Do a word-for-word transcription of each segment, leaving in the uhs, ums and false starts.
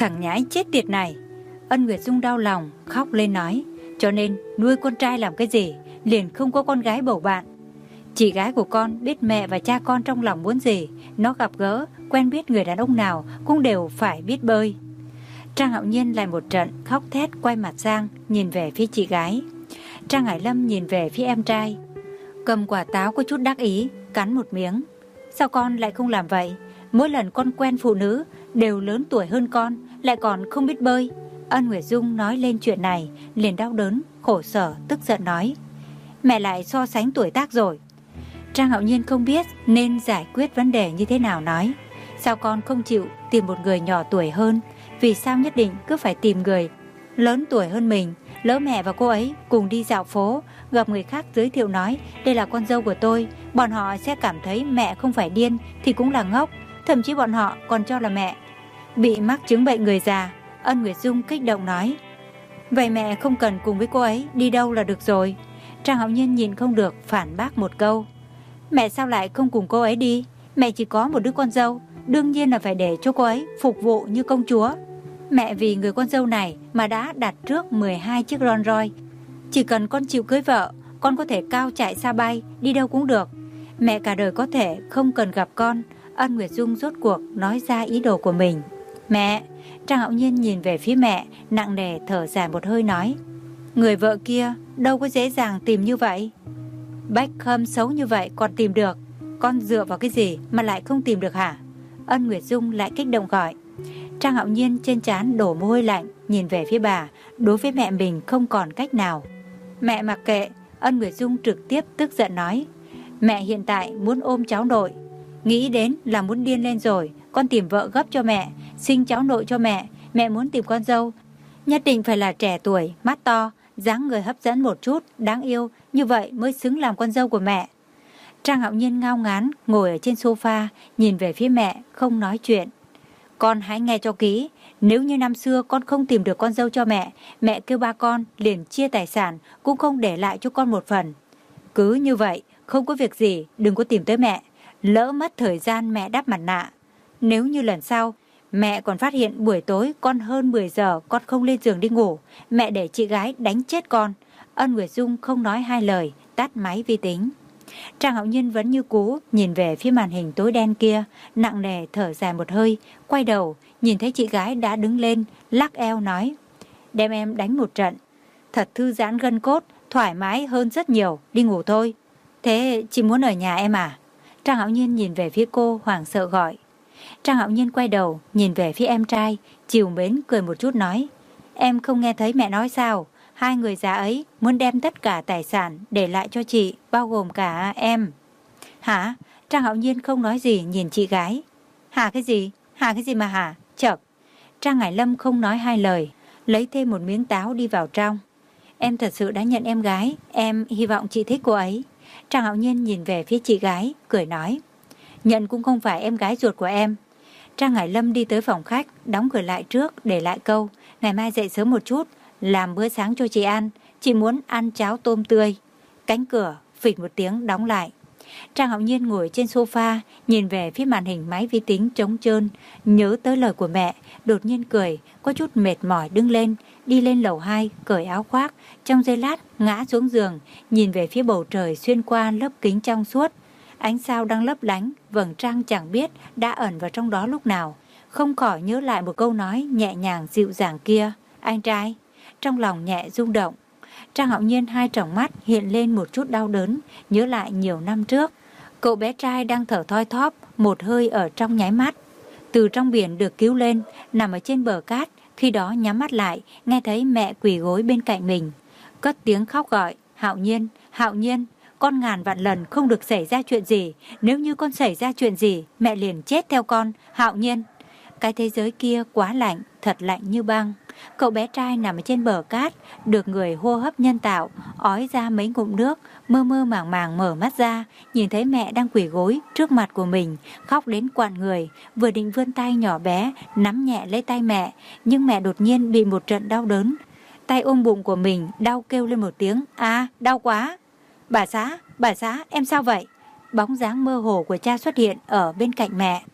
Thằng nhãi chết tiệt này. Ân Nguyệt Dung đau lòng khóc lên nói, cho nên nuôi con trai làm cái gì, liền không có con gái bầu bạn. Chị gái của con biết mẹ và cha con trong lòng muốn gì, nó gặp gỡ, quen biết người đàn ông nào cũng đều phải biết bơi. Trang Hạo Nhiên lại một trận khóc thét, quay mặt sang nhìn về phía chị gái. Trang Hải Lâm nhìn về phía em trai, cầm quả táo có chút đắc ý, cắn một miếng. Sao con lại không làm vậy? Mỗi lần con quen phụ nữ đều lớn tuổi hơn con, lại còn không biết bơi. Ân Nguyệt Dung nói lên chuyện này liền đau đớn, khổ sở, tức giận nói, mẹ lại so sánh tuổi tác rồi. Trang Hạo Nhiên không biết nên giải quyết vấn đề như thế nào, nói, sao con không chịu tìm một người nhỏ tuổi hơn? Vì sao nhất định cứ phải tìm người lớn tuổi hơn mình? Lỡ mẹ và cô ấy cùng đi dạo phố, gặp người khác giới thiệu nói đây là con dâu của tôi, bọn họ sẽ cảm thấy mẹ không phải điên thì cũng là ngốc. Thậm chí bọn họ còn cho là mẹ bị mắc chứng bệnh người già. Ân Nguyệt Dung kích động nói, vậy mẹ không cần cùng với cô ấy đi đâu là được rồi. Trang Hạo Nhiên nhìn không được phản bác một câu, mẹ sao lại không cùng cô ấy đi? Mẹ chỉ có một đứa con dâu, đương nhiên là phải để cho cô ấy phục vụ như công chúa. Mẹ vì người con dâu này mà đã đặt trước mười hai chiếc Rolls Royce. Chỉ cần con chịu cưới vợ, con có thể cao chạy xa bay, đi đâu cũng được. Mẹ cả đời có thể không cần gặp con. Ân Nguyệt Dung rốt cuộc nói ra ý đồ của mình. Mẹ! Trang Hạo Nhiên nhìn về phía mẹ, nặng nề thở dài một hơi nói, người vợ kia đâu có dễ dàng tìm như vậy. Beckham xấu như vậy còn tìm được, con dựa vào cái gì mà lại không tìm được hả? Ân Nguyệt Dung lại kích động gọi. Trang Hạo Nhiên trên trán đổ mồ hôi lạnh, nhìn về phía bà, đối với mẹ mình không còn cách nào. Mẹ mặc kệ. Ân Nguyệt Dung trực tiếp tức giận nói, mẹ hiện tại muốn ôm cháu nội, nghĩ đến là muốn điên lên rồi. Con tìm vợ gấp cho mẹ, sinh cháu nội cho mẹ. Mẹ muốn tìm con dâu nhất định phải là trẻ tuổi, mắt to, dáng người hấp dẫn một chút, đáng yêu, như vậy mới xứng làm con dâu của mẹ. Trang Hạo Nhiên ngao ngán ngồi ở trên sofa, nhìn về phía mẹ, không nói chuyện. Con hãy nghe cho kỹ, nếu như năm xưa con không tìm được con dâu cho mẹ, mẹ kêu ba con liền chia tài sản, cũng không để lại cho con một phần. Cứ như vậy, không có việc gì, đừng có tìm tới mẹ. Lỡ mất thời gian mẹ đắp mặt nạ. Nếu như lần sau, mẹ còn phát hiện buổi tối con hơn mười giờ con không lên giường đi ngủ, mẹ để chị gái đánh chết con. Ân Nguyệt Dung không nói hai lời, tắt máy vi tính. Trang Hạo Nhiên vẫn như cũ nhìn về phía màn hình tối đen kia, nặng nề thở dài một hơi, quay đầu nhìn thấy chị gái đã đứng lên, lắc eo nói, đem em đánh một trận, thật thư giãn gân cốt, thoải mái hơn rất nhiều, đi ngủ thôi. Thế chị muốn ở nhà em à? Trang Hạo Nhiên nhìn về phía cô, hoảng sợ gọi. Trang Hạo Nhiên quay đầu nhìn về phía em trai, trìu mến cười một chút nói, em không nghe thấy mẹ nói sao? Hai người già ấy muốn đem tất cả tài sản để lại cho chị, bao gồm cả em. Hả? Trang Hạo Nhiên không nói gì nhìn chị gái. Hả cái gì? Hả cái gì mà hả? Chậc. Trang Hải Lâm không nói hai lời, lấy thêm một miếng táo đi vào trong. Em thật sự đã nhận em gái, em hy vọng chị thích cô ấy. Trang Hạo Nhiên nhìn về phía chị gái, cười nói, nhận cũng không phải em gái ruột của em. Trang Hải Lâm đi tới phòng khách, đóng cửa lại trước, để lại câu, ngày mai dậy sớm một chút, làm bữa sáng cho chị ăn, chị muốn ăn cháo tôm tươi. Cánh cửa phịch một tiếng đóng lại. Trang Hạo Nhiên ngồi trên sofa, nhìn về phía màn hình máy vi tính trống trơn, nhớ tới lời của mẹ, đột nhiên cười, có chút mệt mỏi đứng lên, đi lên lầu hai, cởi áo khoác, trong giây lát ngã xuống giường, nhìn về phía bầu trời xuyên qua lớp kính trong suốt. Ánh sao đang lấp lánh, vầng trăng chẳng biết đã ẩn vào trong đó lúc nào. Không khỏi nhớ lại một câu nói nhẹ nhàng dịu dàng kia, anh trai. Trong lòng nhẹ rung động. Trang Hạo Nhiên hai tròng mắt hiện lên một chút đau đớn, nhớ lại nhiều năm trước. Cậu bé trai đang thở thoi thóp, một hơi ở trong nháy mắt. Từ trong biển được cứu lên, nằm ở trên bờ cát, khi đó nhắm mắt lại, nghe thấy mẹ quỳ gối bên cạnh mình. Cất tiếng khóc gọi, Hạo Nhiên, Hạo Nhiên, con ngàn vạn lần không được xảy ra chuyện gì. Nếu như con xảy ra chuyện gì, mẹ liền chết theo con, Hạo Nhiên. Cái thế giới kia quá lạnh, thật lạnh như băng. Cậu bé trai nằm ở trên bờ cát, được người hô hấp nhân tạo, ói ra mấy ngụm nước, mơ mơ màng màng mở mắt ra, nhìn thấy mẹ đang quỳ gối trước mặt của mình, khóc đến quặn người, vừa định vươn tay nhỏ bé, nắm nhẹ lấy tay mẹ, nhưng mẹ đột nhiên bị một trận đau đớn. Tay ôm bụng của mình, đau kêu lên một tiếng, à, đau quá. Bà xã, bà xã, em sao vậy? Bóng dáng mơ hồ của cha xuất hiện ở bên cạnh mẹ.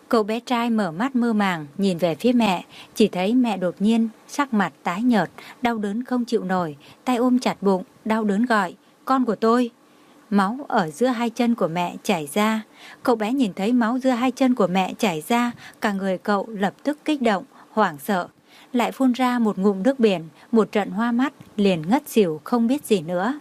Cậu bé trai mở mắt mơ màng nhìn về phía mẹ, chỉ thấy mẹ đột nhiên sắc mặt tái nhợt, đau đớn không chịu nổi, tay ôm chặt bụng, đau đớn gọi, con của tôi. Máu ở giữa hai chân của mẹ chảy ra. Cậu bé nhìn thấy máu giữa hai chân của mẹ chảy ra, cả người cậu lập tức kích động, hoảng sợ, lại phun ra một ngụm nước biển, một trận hoa mắt, liền ngất xỉu không biết gì nữa.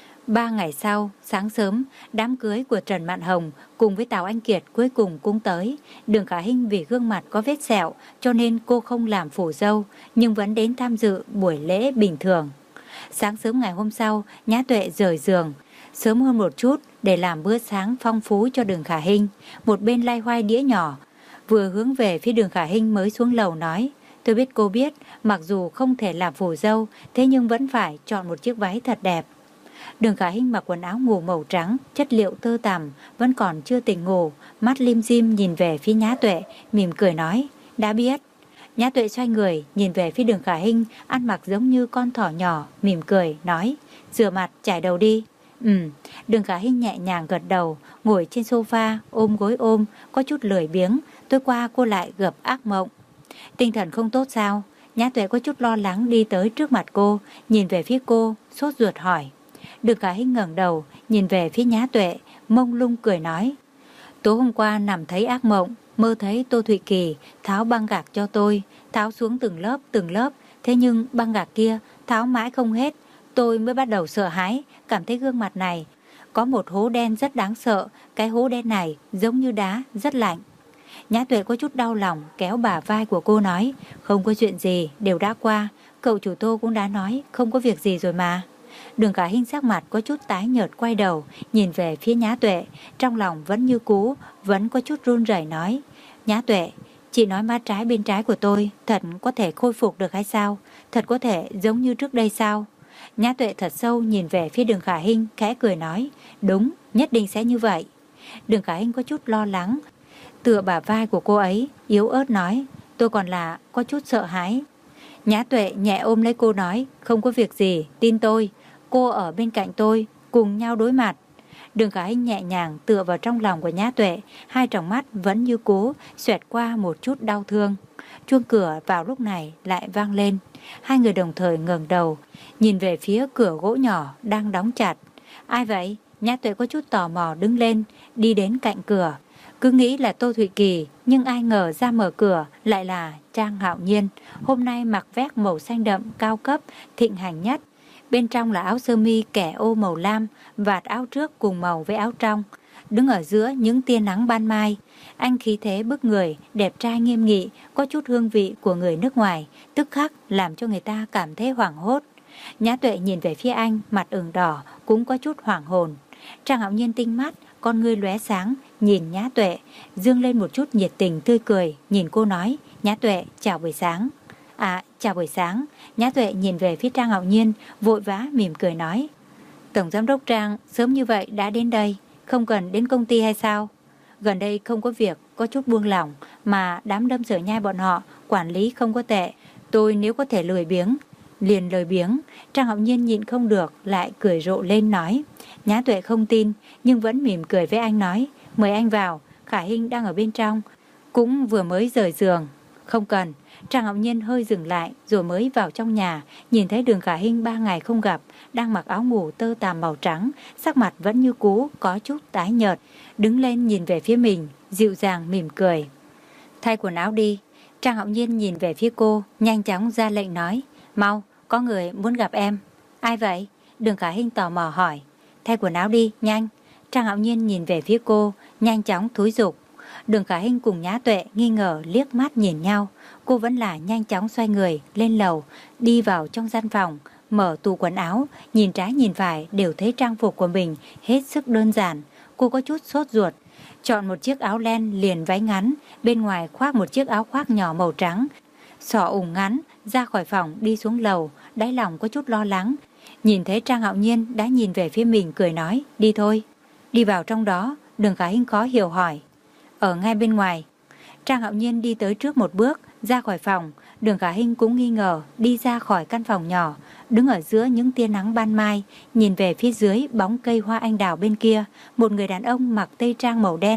Ba ngày sau, sáng sớm, đám cưới của Trần Mạn Hồng cùng với Tào Anh Kiệt cuối cùng cũng tới. Đường Khả Hinh vì gương mặt có vết sẹo cho nên cô không làm phù dâu, nhưng vẫn đến tham dự buổi lễ bình thường. Sáng sớm ngày hôm sau, Nhã Tuệ rời giường sớm hơn một chút để làm bữa sáng phong phú cho Đường Khả Hinh. Một bên lay hoay đĩa nhỏ, vừa hướng về phía Đường Khả Hinh mới xuống lầu nói, tôi biết cô biết, mặc dù không thể làm phù dâu, thế nhưng vẫn phải chọn một chiếc váy thật đẹp. Đường Khả Hinh mặc quần áo ngủ màu trắng, chất liệu tơ tằm, vẫn còn chưa tỉnh ngủ, mắt lim dim nhìn về phía Nhã Tuệ, mỉm cười nói, đã biết. Nhã Tuệ xoay người, nhìn về phía Đường Khả Hinh, ăn mặc giống như con thỏ nhỏ, mỉm cười, nói, rửa mặt, chải đầu đi. Ừ, Đường Khả Hinh nhẹ nhàng gật đầu, ngồi trên sofa, ôm gối ôm, có chút lười biếng, tối qua cô lại gặp ác mộng. Tinh thần không tốt sao? Nhã Tuệ có chút lo lắng đi tới trước mặt cô, nhìn về phía cô, sốt ruột hỏi. Đường Khả Hinh ngẩng đầu, nhìn về phía Nhã Tuệ, mông lung cười nói. Tối hôm qua nằm thấy ác mộng, mơ thấy Tô Thụy Kỳ tháo băng gạc cho tôi, tháo xuống từng lớp từng lớp, thế nhưng băng gạc kia tháo mãi không hết. Tôi mới bắt đầu sợ hãi, cảm thấy gương mặt này có một hố đen rất đáng sợ, cái hố đen này giống như đá, rất lạnh. Nhã Tuệ có chút đau lòng, kéo bả vai của cô nói, không có chuyện gì, đều đã qua, cậu chủ Tô cũng đã nói, không có việc gì rồi mà. Đường Khả Hinh sắc mặt có chút tái nhợt, quay đầu, nhìn về phía Nhã Tuệ, trong lòng vẫn như cũ, vẫn có chút run rẩy nói, Nhã Tuệ, chị nói má trái bên trái của tôi thật có thể khôi phục được hay sao? Thật có thể giống như trước đây sao? Nhã Tuệ thật sâu nhìn về phía Đường Khả Hinh, khẽ cười nói, đúng, nhất định sẽ như vậy. Đường Khả Hinh có chút lo lắng, tựa bả vai của cô ấy, yếu ớt nói, tôi còn là có chút sợ hãi. Nhã Tuệ nhẹ ôm lấy cô nói, không có việc gì, tin tôi, cô ở bên cạnh tôi, cùng nhau đối mặt. Đường Khả Hinh nhẹ nhàng tựa vào trong lòng của Nhã Tuệ, hai tròng mắt vẫn như cố, xoẹt qua một chút đau thương. Chuông cửa vào lúc này lại vang lên, hai người đồng thời ngẩng đầu, nhìn về phía cửa gỗ nhỏ đang đóng chặt. Ai vậy? Nhã Tuệ có chút tò mò đứng lên, đi đến cạnh cửa. Cứ nghĩ là Tô Thụy Kỳ, nhưng ai ngờ ra mở cửa lại là Trang Hạo Nhiên. Hôm nay mặc vest màu xanh đậm cao cấp, thịnh hành nhất. Bên trong là áo sơ mi kẻ ô màu lam, vạt áo trước cùng màu với áo trong. Đứng ở giữa những tia nắng ban mai, anh khí thế bức người, đẹp trai nghiêm nghị, có chút hương vị của người nước ngoài, tức khắc làm cho người ta cảm thấy hoảng hốt. Nhã Tuệ nhìn về phía anh, mặt ửng đỏ, cũng có chút hoảng hồn. Trang Hạo Nhiên tinh mắt, con ngươi lóe sáng, nhìn Nhã Tuệ, dương lên một chút nhiệt tình tươi cười, nhìn cô nói, Nhã Tuệ, chào buổi sáng. À, chào buổi sáng. Nhã Tuệ nhìn về phía Trang Hạo Nhiên, vội vã mỉm cười nói, Tổng giám đốc Trang sớm như vậy đã đến đây, không cần đến công ty hay sao? Gần đây không có việc, có chút buông lỏng, mà đám đâm sở nhai bọn họ quản lý không có tệ, tôi nếu có thể lười biếng liền lười biếng. Trang Hạo Nhiên nhịn không được, lại cười rộ lên nói. Nhã Tuệ không tin, nhưng vẫn mỉm cười với anh nói, mời anh vào, Khả Hinh đang ở bên trong, cũng vừa mới rời giường. Không cần. Trang Hạo Nhiên hơi dừng lại rồi mới vào trong nhà, nhìn thấy Đường Khả Hinh ba ngày không gặp, đang mặc áo ngủ tơ tằm màu trắng, sắc mặt vẫn như cũ, có chút tái nhợt, đứng lên nhìn về phía mình, dịu dàng mỉm cười. Thay quần áo đi. Trang Hạo Nhiên nhìn về phía cô, nhanh chóng ra lệnh nói, mau, có người muốn gặp em. Ai vậy? Đường Khả Hinh tò mò hỏi. Thay quần áo đi, nhanh. Trang Hạo Nhiên nhìn về phía cô, nhanh chóng thúi giục. Đường Khả Hinh cùng Nhã Tuệ nghi ngờ liếc mắt nhìn nhau, cô vẫn là nhanh chóng xoay người lên lầu, đi vào trong gian phòng, mở tủ quần áo, nhìn trái nhìn phải đều thấy trang phục của mình hết sức đơn giản. Cô có chút sốt ruột, chọn một chiếc áo len liền váy ngắn, bên ngoài khoác một chiếc áo khoác nhỏ màu trắng, xỏ ủng ngắn, ra khỏi phòng đi xuống lầu, đáy lòng có chút lo lắng. Nhìn thấy Trang Hạo Nhiên đã nhìn về phía mình, cười nói, đi thôi. Đi vào trong đó. Đường Khả Hinh khó hiểu hỏi, ở ngay bên ngoài. Trang Hạo Nhiên đi tới trước một bước, ra khỏi phòng. Đường Khả Hinh cũng nghi ngờ, đi ra khỏi căn phòng nhỏ, đứng ở giữa những tia nắng ban mai, nhìn về phía dưới bóng cây hoa anh đào bên kia, một người đàn ông mặc tây trang màu đen,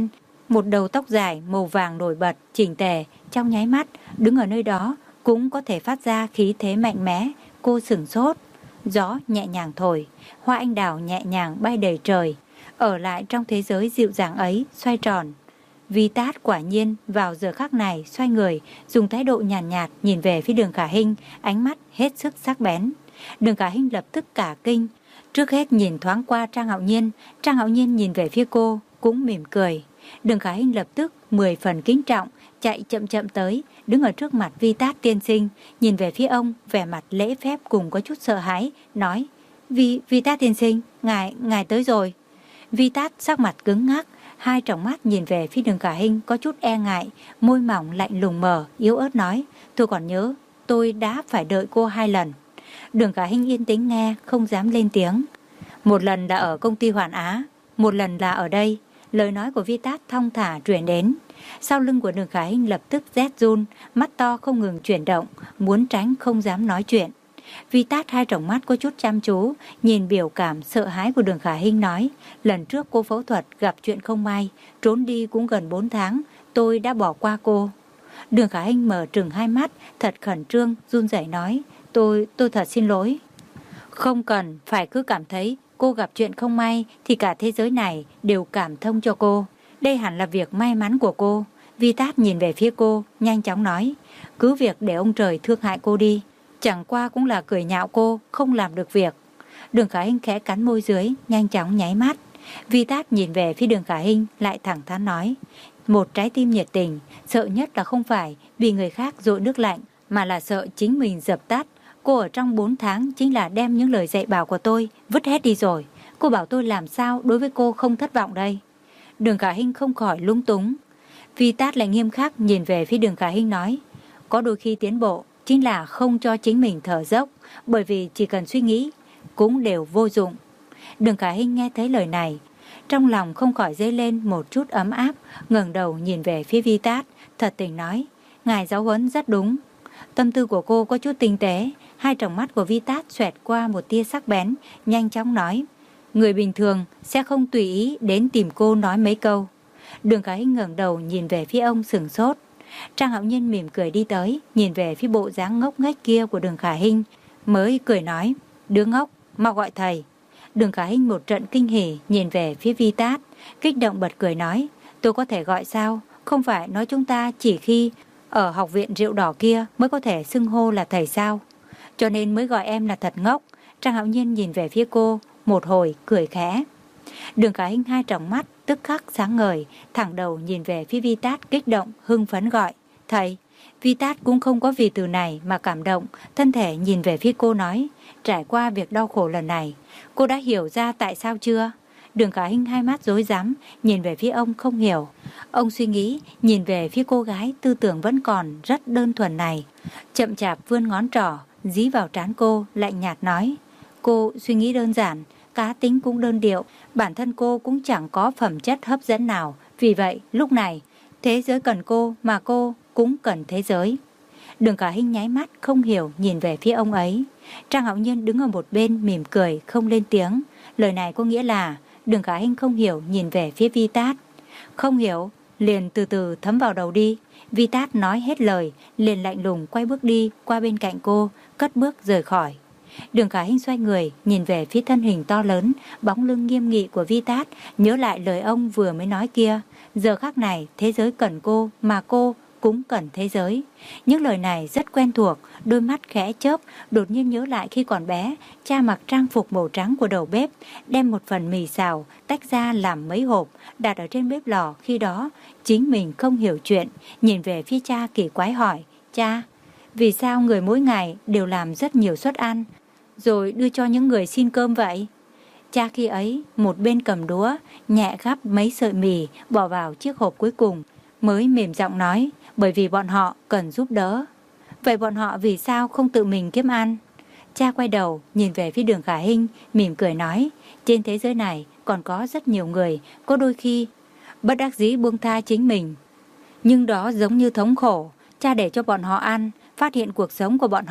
một đầu tóc dài màu vàng nổi bật, chỉnh tề, trong nháy mắt, đứng ở nơi đó cũng có thể phát ra khí thế mạnh mẽ. Cô sửng sốt. Gió nhẹ nhàng thổi, hoa anh đào nhẹ nhàng bay đầy trời, ở lại trong thế giới dịu dàng ấy, xoay tròn. Vi Tát quả nhiên vào giờ khắc này xoay người, dùng thái độ nhàn nhạt, nhạt nhìn về phía Đường Khả Hinh, ánh mắt hết sức sắc bén. Đường Khả Hinh lập tức cả kinh, trước hết nhìn thoáng qua Trang Hạo Nhiên, Trang Hạo Nhiên nhìn về phía cô, cũng mỉm cười. Đường Khả Hinh lập tức mười phần kính trọng, chạy chậm chậm tới, đứng ở trước mặt Vi Tát tiên sinh, nhìn về phía ông, vẻ mặt lễ phép cùng có chút sợ hãi, nói: Vi, Vi Tát tiên sinh, ngài, ngài tới rồi. Vi Tát sắc mặt cứng ngắc, hai tròng mắt nhìn về phía Đường Khả Hinh có chút e ngại, môi mỏng lạnh lùng mở, yếu ớt nói: Tôi còn nhớ, tôi đã phải đợi cô hai lần. Đường Khả Hinh yên tĩnh nghe, không dám lên tiếng. Một lần là ở công ty Hoàn Á, một lần là ở đây. Lời nói của Vi Tát thong thả truyền đến. Sau lưng của Đường Khả Hinh lập tức rét run, mắt to không ngừng chuyển động, muốn tránh không dám nói chuyện. Vi Tát hai tròng mắt có chút chăm chú, nhìn biểu cảm sợ hãi của Đường Khả Hinh nói: Lần trước cô phẫu thuật gặp chuyện không may, trốn đi cũng gần bốn tháng, tôi đã bỏ qua cô. Đường Khả Hinh mở trừng hai mắt, thật khẩn trương, run rẩy nói: Tôi, tôi thật xin lỗi. Không cần phải cứ cảm thấy cô gặp chuyện không may thì cả thế giới này đều cảm thông cho cô. Đây hẳn là việc may mắn của cô. Vi Tát nhìn về phía cô, nhanh chóng nói: Cứ việc để ông trời thương hại cô đi. Chẳng qua cũng là cười nhạo cô, không làm được việc. Đường Khả Hinh khẽ cắn môi dưới, nhanh chóng nháy mắt. Vi Tát nhìn về phía Đường Khả Hinh, lại thẳng thắn nói: Một trái tim nhiệt tình, sợ nhất là không phải vì người khác dội nước lạnh, mà là sợ chính mình dập tắt. Cô ở trong bốn tháng chính là đem những lời dạy bảo của tôi vứt hết đi rồi. Cô bảo tôi làm sao đối với cô không thất vọng đây? Đường Khả Hinh không khỏi lúng túng. Vi Tát lại nghiêm khắc nhìn về phía Đường Khả Hinh nói: Có đôi khi tiến bộ chính là không cho chính mình thở dốc, bởi vì chỉ cần suy nghĩ cũng đều vô dụng. Đường Khả Hinh nghe thấy lời này, trong lòng không khỏi dấy lên một chút ấm áp, ngẩng đầu nhìn về phía Vi Tát, thật tình nói: Ngài giáo huấn rất đúng. Tâm tư của cô có chút tinh tế, hai tròng mắt của Vi Tát xoẹt qua một tia sắc bén, nhanh chóng nói: Người bình thường sẽ không tùy ý đến tìm cô nói mấy câu. Đường Khả Hinh ngẩng đầu nhìn về phía ông sửng sốt. Trang Hạo Nhiên mỉm cười đi tới, nhìn về phía bộ dáng ngốc nghếch kia của Đường Khả Hinh, mới cười nói: Đứa ngốc, mau gọi thầy. Đường Khả Hinh một trận kinh hỉ nhìn về phía Vi Tát, kích động bật cười nói: Tôi có thể gọi sao? Không phải nói chúng ta chỉ khi ở học viện rượu đỏ kia mới có thể xưng hô là thầy sao? Cho nên mới gọi em là thật ngốc. Trang Hạo Nhiên nhìn về phía cô, một hồi cười khẽ. Đường Khả Hinh hai tròng mắt tức khắc sáng ngời, thẳng đầu nhìn về phía Vi Tát, kích động hưng phấn gọi: Thầy. Vi Tát cũng không có vì từ này mà cảm động, thân thể nhìn về phía cô nói: Trải qua việc đau khổ lần này, cô đã hiểu ra tại sao chưa? Đường Khả Hinh hai mắt rối rắm, nhìn về phía ông không hiểu. Ông suy nghĩ, nhìn về phía cô gái tư tưởng vẫn còn rất đơn thuần này, chậm chạp vươn ngón trỏ dí vào trán cô, lạnh nhạt nói: Cô suy nghĩ đơn giản, cá tính cũng đơn điệu, bản thân cô cũng chẳng có phẩm chất hấp dẫn nào. Vì vậy, lúc này, thế giới cần cô mà cô cũng cần thế giới. Đường Khả Hinh nháy mắt không hiểu nhìn về phía ông ấy. Trang Hạo Nhiên đứng ở một bên mỉm cười không lên tiếng. Lời này có nghĩa là Đường Khả Hinh không hiểu nhìn về phía Vi Tát. Không hiểu, liền từ từ thấm vào đầu đi. Vi Tát nói hết lời, liền lạnh lùng quay bước đi qua bên cạnh cô, cất bước rời khỏi. Đường Khả Hinh xoay người, nhìn về phía thân hình to lớn, bóng lưng nghiêm nghị của Vi Tát, nhớ lại lời ông vừa mới nói kia. Giờ khắc này, thế giới cần cô, mà cô cũng cần thế giới. Những lời này rất quen thuộc, đôi mắt khẽ chớp, đột nhiên nhớ lại khi còn bé, cha mặc trang phục màu trắng của đầu bếp, đem một phần mì xào, tách ra làm mấy hộp, đặt ở trên bếp lò. Khi đó, chính mình không hiểu chuyện, nhìn về phía cha kỳ quái hỏi: Cha, vì sao người mỗi ngày đều làm rất nhiều suất ăn, rồi đưa cho những người xin cơm vậy? Cha khi ấy một bên cầm đũa, nhẹ gắp mấy sợi mì bỏ vào chiếc hộp cuối cùng, mới mềm giọng nói: Bởi vì bọn họ cần giúp đỡ. Vậy bọn họ vì sao không tự mình kiếm ăn? Cha quay đầu nhìn về phía Đường Khả Hinh, mỉm cười nói: Trên thế giới này còn có rất nhiều người, có đôi khi bất đắc dĩ buông tha chính mình, nhưng đó giống như thống khổ. Cha để cho bọn họ ăn, phát hiện cuộc sống của bọn họ thực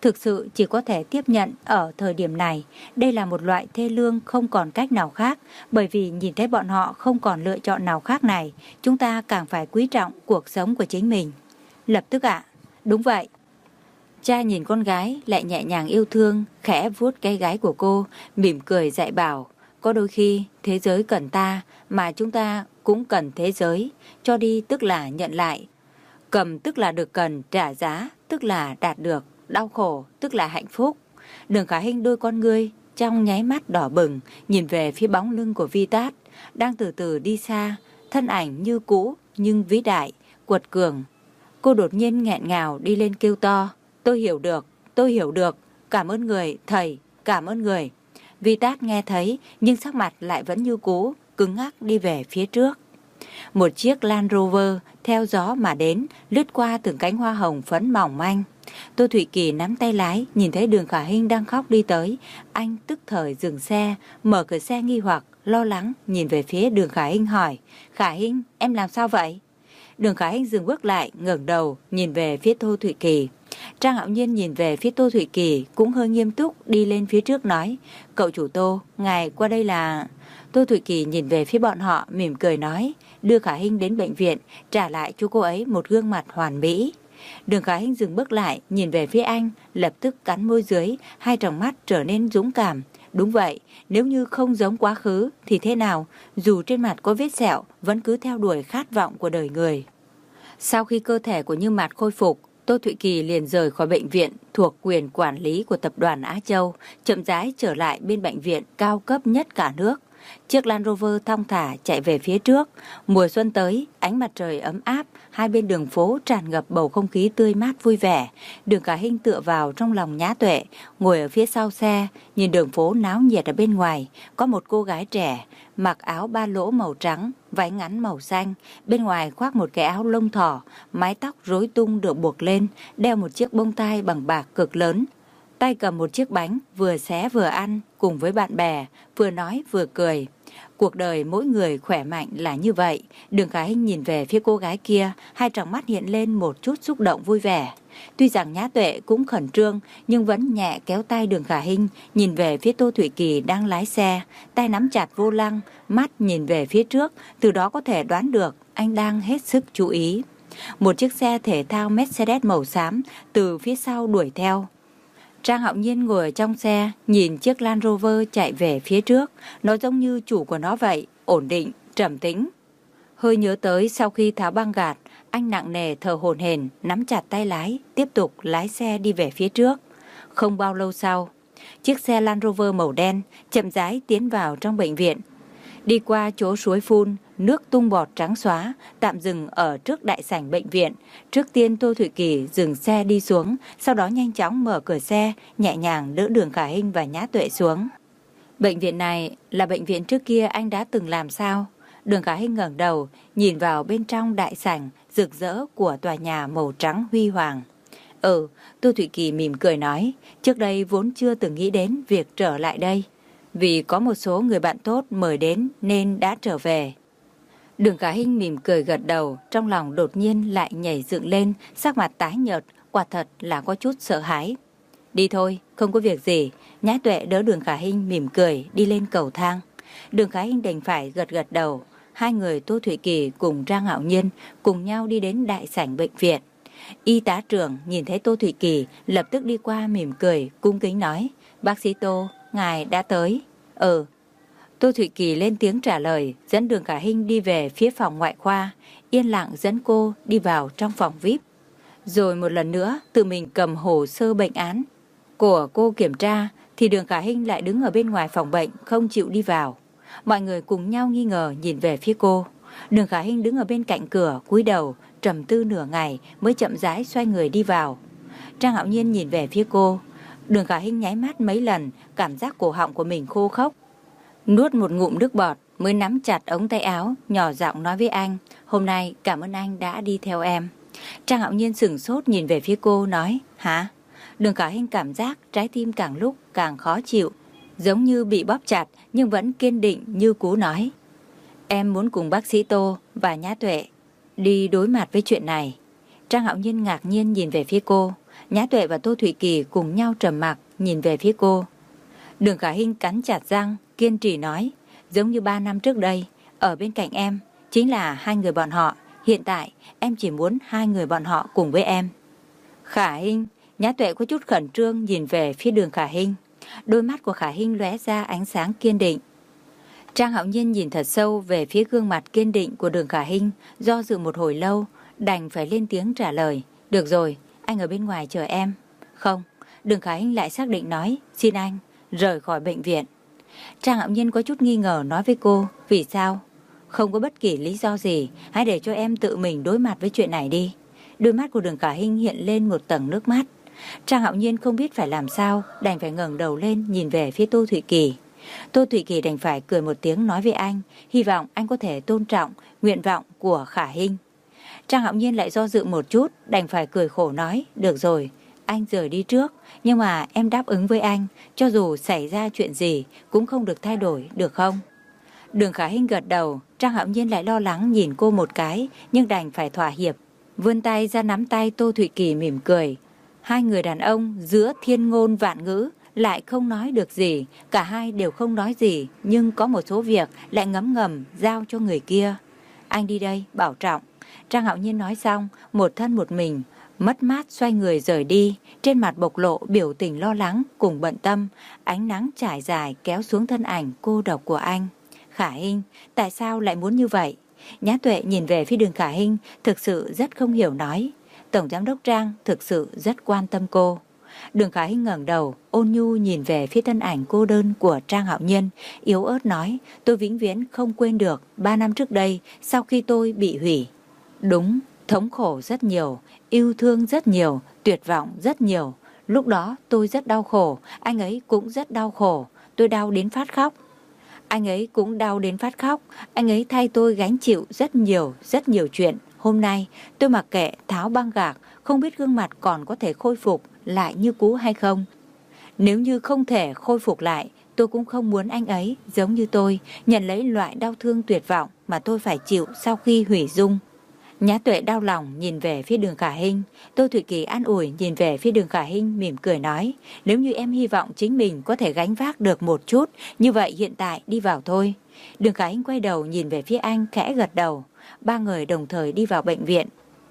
thực sự chỉ có thể tiếp nhận ở thời điểm này. Đây là một loại thê lương không còn cách nào khác, bởi vì nhìn thấy bọn họ không còn lựa chọn nào khác này, chúng ta càng phải quý trọng cuộc sống của chính mình. Lập tức ạ, đúng vậy. Cha nhìn con gái lại nhẹ nhàng yêu thương, khẽ vuốt cái gáy của cô, mỉm cười dạy bảo, có đôi khi thế giới cần ta mà chúng ta cũng cần thế giới, cho đi tức là nhận lại, cầm tức là được cần, trả giá tức là đạt được, đau khổ tức là hạnh phúc. Đường Khả Hinh đôi con ngươi trong nháy mắt đỏ bừng, nhìn về phía bóng lưng của Vitat đang từ từ đi xa, thân ảnh như cũ nhưng vĩ đại, quật cường. Cô đột nhiên nghẹn ngào đi lên kêu to, tôi hiểu được, tôi hiểu được, cảm ơn người, thầy, cảm ơn người. Vitat nghe thấy nhưng sắc mặt lại vẫn như cũ, cứng ngắc đi về phía trước. Một chiếc Land Rover theo gió mà đến, lướt qua từng cánh hoa hồng phấn mỏng manh. Tô Thụy Kỳ nắm tay lái, nhìn thấy Đường Khả Hinh đang khóc đi tới, anh tức thời dừng xe, mở cửa xe nghi hoặc, lo lắng nhìn về phía Đường Khả Hinh hỏi, Khả Hinh, em làm sao vậy? Đường Khả Hinh dừng bước lại, ngẩng đầu nhìn về phía Tô Thụy Kỳ. Trang Hạo Nhiên nhìn về phía Tô Thụy Kỳ cũng hơi nghiêm túc đi lên phía trước nói, cậu chủ Tô, ngài qua đây là... Tô Thụy Kỳ nhìn về phía bọn họ mỉm cười nói, đưa Khả Hinh đến bệnh viện, trả lại cho cô ấy một gương mặt hoàn mỹ. Đường Khả Hinh dừng bước lại, nhìn về phía anh, lập tức cắn môi dưới, hai tròng mắt trở nên dũng cảm. Đúng vậy, nếu như không giống quá khứ thì thế nào, dù trên mặt có vết sẹo, vẫn cứ theo đuổi khát vọng của đời người. Sau khi cơ thể của Như Mạt khôi phục, Tô Thụy Kỳ liền rời khỏi bệnh viện thuộc quyền quản lý của tập đoàn Á Châu, chậm rãi trở lại bên bệnh viện cao cấp nhất cả nước. Chiếc Land Rover thong thả chạy về phía trước. Mùa xuân tới, ánh mặt trời ấm áp, hai bên đường phố tràn ngập bầu không khí tươi mát vui vẻ. Đường Khả Hinh tựa vào trong lòng Nhã Tuệ, ngồi ở phía sau xe, nhìn đường phố náo nhiệt ở bên ngoài. Có một cô gái trẻ, mặc áo ba lỗ màu trắng, váy ngắn màu xanh, bên ngoài khoác một cái áo lông thỏ, mái tóc rối tung được buộc lên, đeo một chiếc bông tai bằng bạc cực lớn. Tay cầm một chiếc bánh, vừa xé vừa ăn, cùng với bạn bè, vừa nói vừa cười. Cuộc đời mỗi người khỏe mạnh là như vậy. Đường Khả Hinh nhìn về phía cô gái kia, hai tròng mắt hiện lên một chút xúc động vui vẻ. Tuy rằng Nhã Tuệ cũng khẩn trương, nhưng vẫn nhẹ kéo tay Đường Khả Hinh, nhìn về phía Tô Thụy Kỳ đang lái xe, tay nắm chặt vô lăng, mắt nhìn về phía trước, từ đó có thể đoán được anh đang hết sức chú ý. Một chiếc xe thể thao Mercedes màu xám từ phía sau đuổi theo. Trang Hạo Nhiên ngồi ở trong xe, nhìn chiếc Land Rover chạy về phía trước. Nó giống như chủ của nó vậy, ổn định, trầm tĩnh. Hơi nhớ tới sau khi tháo băng gạt, anh nặng nề thở hổn hển, nắm chặt tay lái, tiếp tục lái xe đi về phía trước. Không bao lâu sau, chiếc xe Land Rover màu đen chậm rãi tiến vào trong bệnh viện. Đi qua chỗ suối phun, nước tung bọt trắng xóa, tạm dừng ở trước đại sảnh bệnh viện. Trước tiên Tô Thụy Kỳ dừng xe đi xuống, sau đó nhanh chóng mở cửa xe, nhẹ nhàng đỡ Đường Khả Hinh và Nhã Tuệ xuống. Bệnh viện này là bệnh viện trước kia anh đã từng làm sao? Đường Khả Hinh ngẩng đầu, nhìn vào bên trong đại sảnh rực rỡ của tòa nhà màu trắng huy hoàng. Ừ, Tô Thụy Kỳ mỉm cười nói, trước đây vốn chưa từng nghĩ đến việc trở lại đây. Vì có một số người bạn tốt mời đến nên đã trở về. Đường Khả Hinh mỉm cười gật đầu, trong lòng đột nhiên lại nhảy dựng lên, sắc mặt tái nhợt, quả thật là có chút sợ hãi. Đi thôi, không có việc gì. Nhã Tuệ đỡ Đường Khả Hinh mỉm cười đi lên cầu thang. Đường Khả Hinh đành phải gật gật đầu. Hai người Tô Thụy Kỳ cùng Trang Hạo Nhiên cùng nhau đi đến đại sảnh bệnh viện. Y tá trưởng nhìn thấy Tô Thụy Kỳ lập tức đi qua mỉm cười, cung kính nói, bác sĩ Tô, ngài đã tới. Ừ. Tô Thụy Kỳ lên tiếng trả lời, dẫn Đường Khả Hinh đi về phía phòng ngoại khoa, yên lặng dẫn cô đi vào trong phòng vi ai pi. Rồi một lần nữa tự mình cầm hồ sơ bệnh án của cô kiểm tra, thì Đường Khả Hinh lại đứng ở bên ngoài phòng bệnh không chịu đi vào. Mọi người cùng nhau nghi ngờ nhìn về phía cô. Đường Khả Hinh đứng ở bên cạnh cửa, cúi đầu trầm tư nửa ngày mới chậm rãi xoay người đi vào. Trang Hạo Nhiên nhìn về phía cô. Đường Khả Hinh nháy mắt mấy lần, cảm giác cổ họng của mình khô khốc. Nuốt một ngụm nước bọt mới nắm chặt ống tay áo, nhỏ giọng nói với anh, hôm nay cảm ơn anh đã đi theo em. Trang Hạo Nhiên sửng sốt nhìn về phía cô nói, hả? Đường Khả Hinh cảm giác trái tim càng lúc càng khó chịu, giống như bị bóp chặt nhưng vẫn kiên định như cũ nói, em muốn cùng bác sĩ Tô và Nhã Tuệ đi đối mặt với chuyện này. Trang Hạo Nhiên ngạc nhiên nhìn về phía cô. Nhã Tuệ và Tô Thụy Kỳ cùng nhau trầm mặc nhìn về phía cô. Đường Khả Hinh cắn chặt răng, kiên trì nói, giống như ba năm trước đây, ở bên cạnh em chính là hai người bọn họ. Hiện tại em chỉ muốn hai người bọn họ cùng với em. Khả Hinh. Nhã Tuệ có chút khẩn trương nhìn về phía Đường Khả Hinh. Đôi mắt của Khả Hinh lóe ra ánh sáng kiên định. Trang Hạo Nhiên nhìn thật sâu về phía gương mặt kiên định của Đường Khả Hinh, do dự một hồi lâu, đành phải lên tiếng trả lời. Được rồi, anh ở bên ngoài chờ em. Không, Đường Khả Hinh lại xác định nói, xin anh rời khỏi bệnh viện. Trang Hạo Nhiên có chút nghi ngờ nói với cô, vì sao? Không có bất kỳ lý do gì, hãy để cho em tự mình đối mặt với chuyện này đi. Đôi mắt của Đường Khả Hinh hiện lên một tầng nước mắt. Trang Hạo Nhiên không biết phải làm sao, đành phải ngẩng đầu lên nhìn về phía Tô Thụy Kỳ. Tô Thụy Kỳ đành phải cười một tiếng nói với anh, hy vọng anh có thể tôn trọng nguyện vọng của Khả Hinh. Trang Hạo Nhiên lại do dự một chút, đành phải cười khổ nói, được rồi, anh rời đi trước, nhưng mà em đáp ứng với anh, cho dù xảy ra chuyện gì cũng không được thay đổi, được không? Đường Khả Hinh gật đầu. Trang Hạo Nhiên lại lo lắng nhìn cô một cái, nhưng đành phải thỏa hiệp, vươn tay ra nắm tay Tô Thụy Kỳ mỉm cười. Hai người đàn ông giữa thiên ngôn vạn ngữ lại không nói được gì, cả hai đều không nói gì, nhưng có một số việc lại ngấm ngầm giao cho người kia. Anh đi đây, bảo trọng. Trang Hạo Nhiên nói xong, một thân một mình, mất mát xoay người rời đi, trên mặt bộc lộ biểu tình lo lắng cùng bận tâm, ánh nắng trải dài kéo xuống thân ảnh cô độc của anh. Khả Hinh, tại sao lại muốn như vậy? Nhã Tuệ nhìn về phía Đường Khả Hinh, thực sự rất không hiểu nói. Tổng giám đốc Trang thực sự rất quan tâm cô. Đường Khả Hinh ngẩng đầu, ôn nhu nhìn về phía thân ảnh cô đơn của Trang Hạo Nhiên, yếu ớt nói, tôi vĩnh viễn không quên được ba năm trước đây sau khi tôi bị hủy. Đúng, thống khổ rất nhiều, yêu thương rất nhiều, tuyệt vọng rất nhiều. Lúc đó tôi rất đau khổ, anh ấy cũng rất đau khổ, tôi đau đến phát khóc. Anh ấy cũng đau đến phát khóc, anh ấy thay tôi gánh chịu rất nhiều, rất nhiều chuyện. Hôm nay tôi mặc kệ tháo băng gạc, không biết gương mặt còn có thể khôi phục lại như cũ hay không. Nếu như không thể khôi phục lại, tôi cũng không muốn anh ấy giống như tôi, nhận lấy loại đau thương tuyệt vọng mà tôi phải chịu sau khi hủy dung. Nhã Tuệ đau lòng nhìn về phía Đường Khả Hinh. Tô Thụy Kỳ an ủi nhìn về phía Đường Khả Hinh, mỉm cười nói, nếu như em hy vọng chính mình có thể gánh vác được một chút, như vậy hiện tại đi vào thôi. Đường Khả Hinh quay đầu nhìn về phía anh, khẽ gật đầu. Ba người đồng thời đi vào bệnh viện.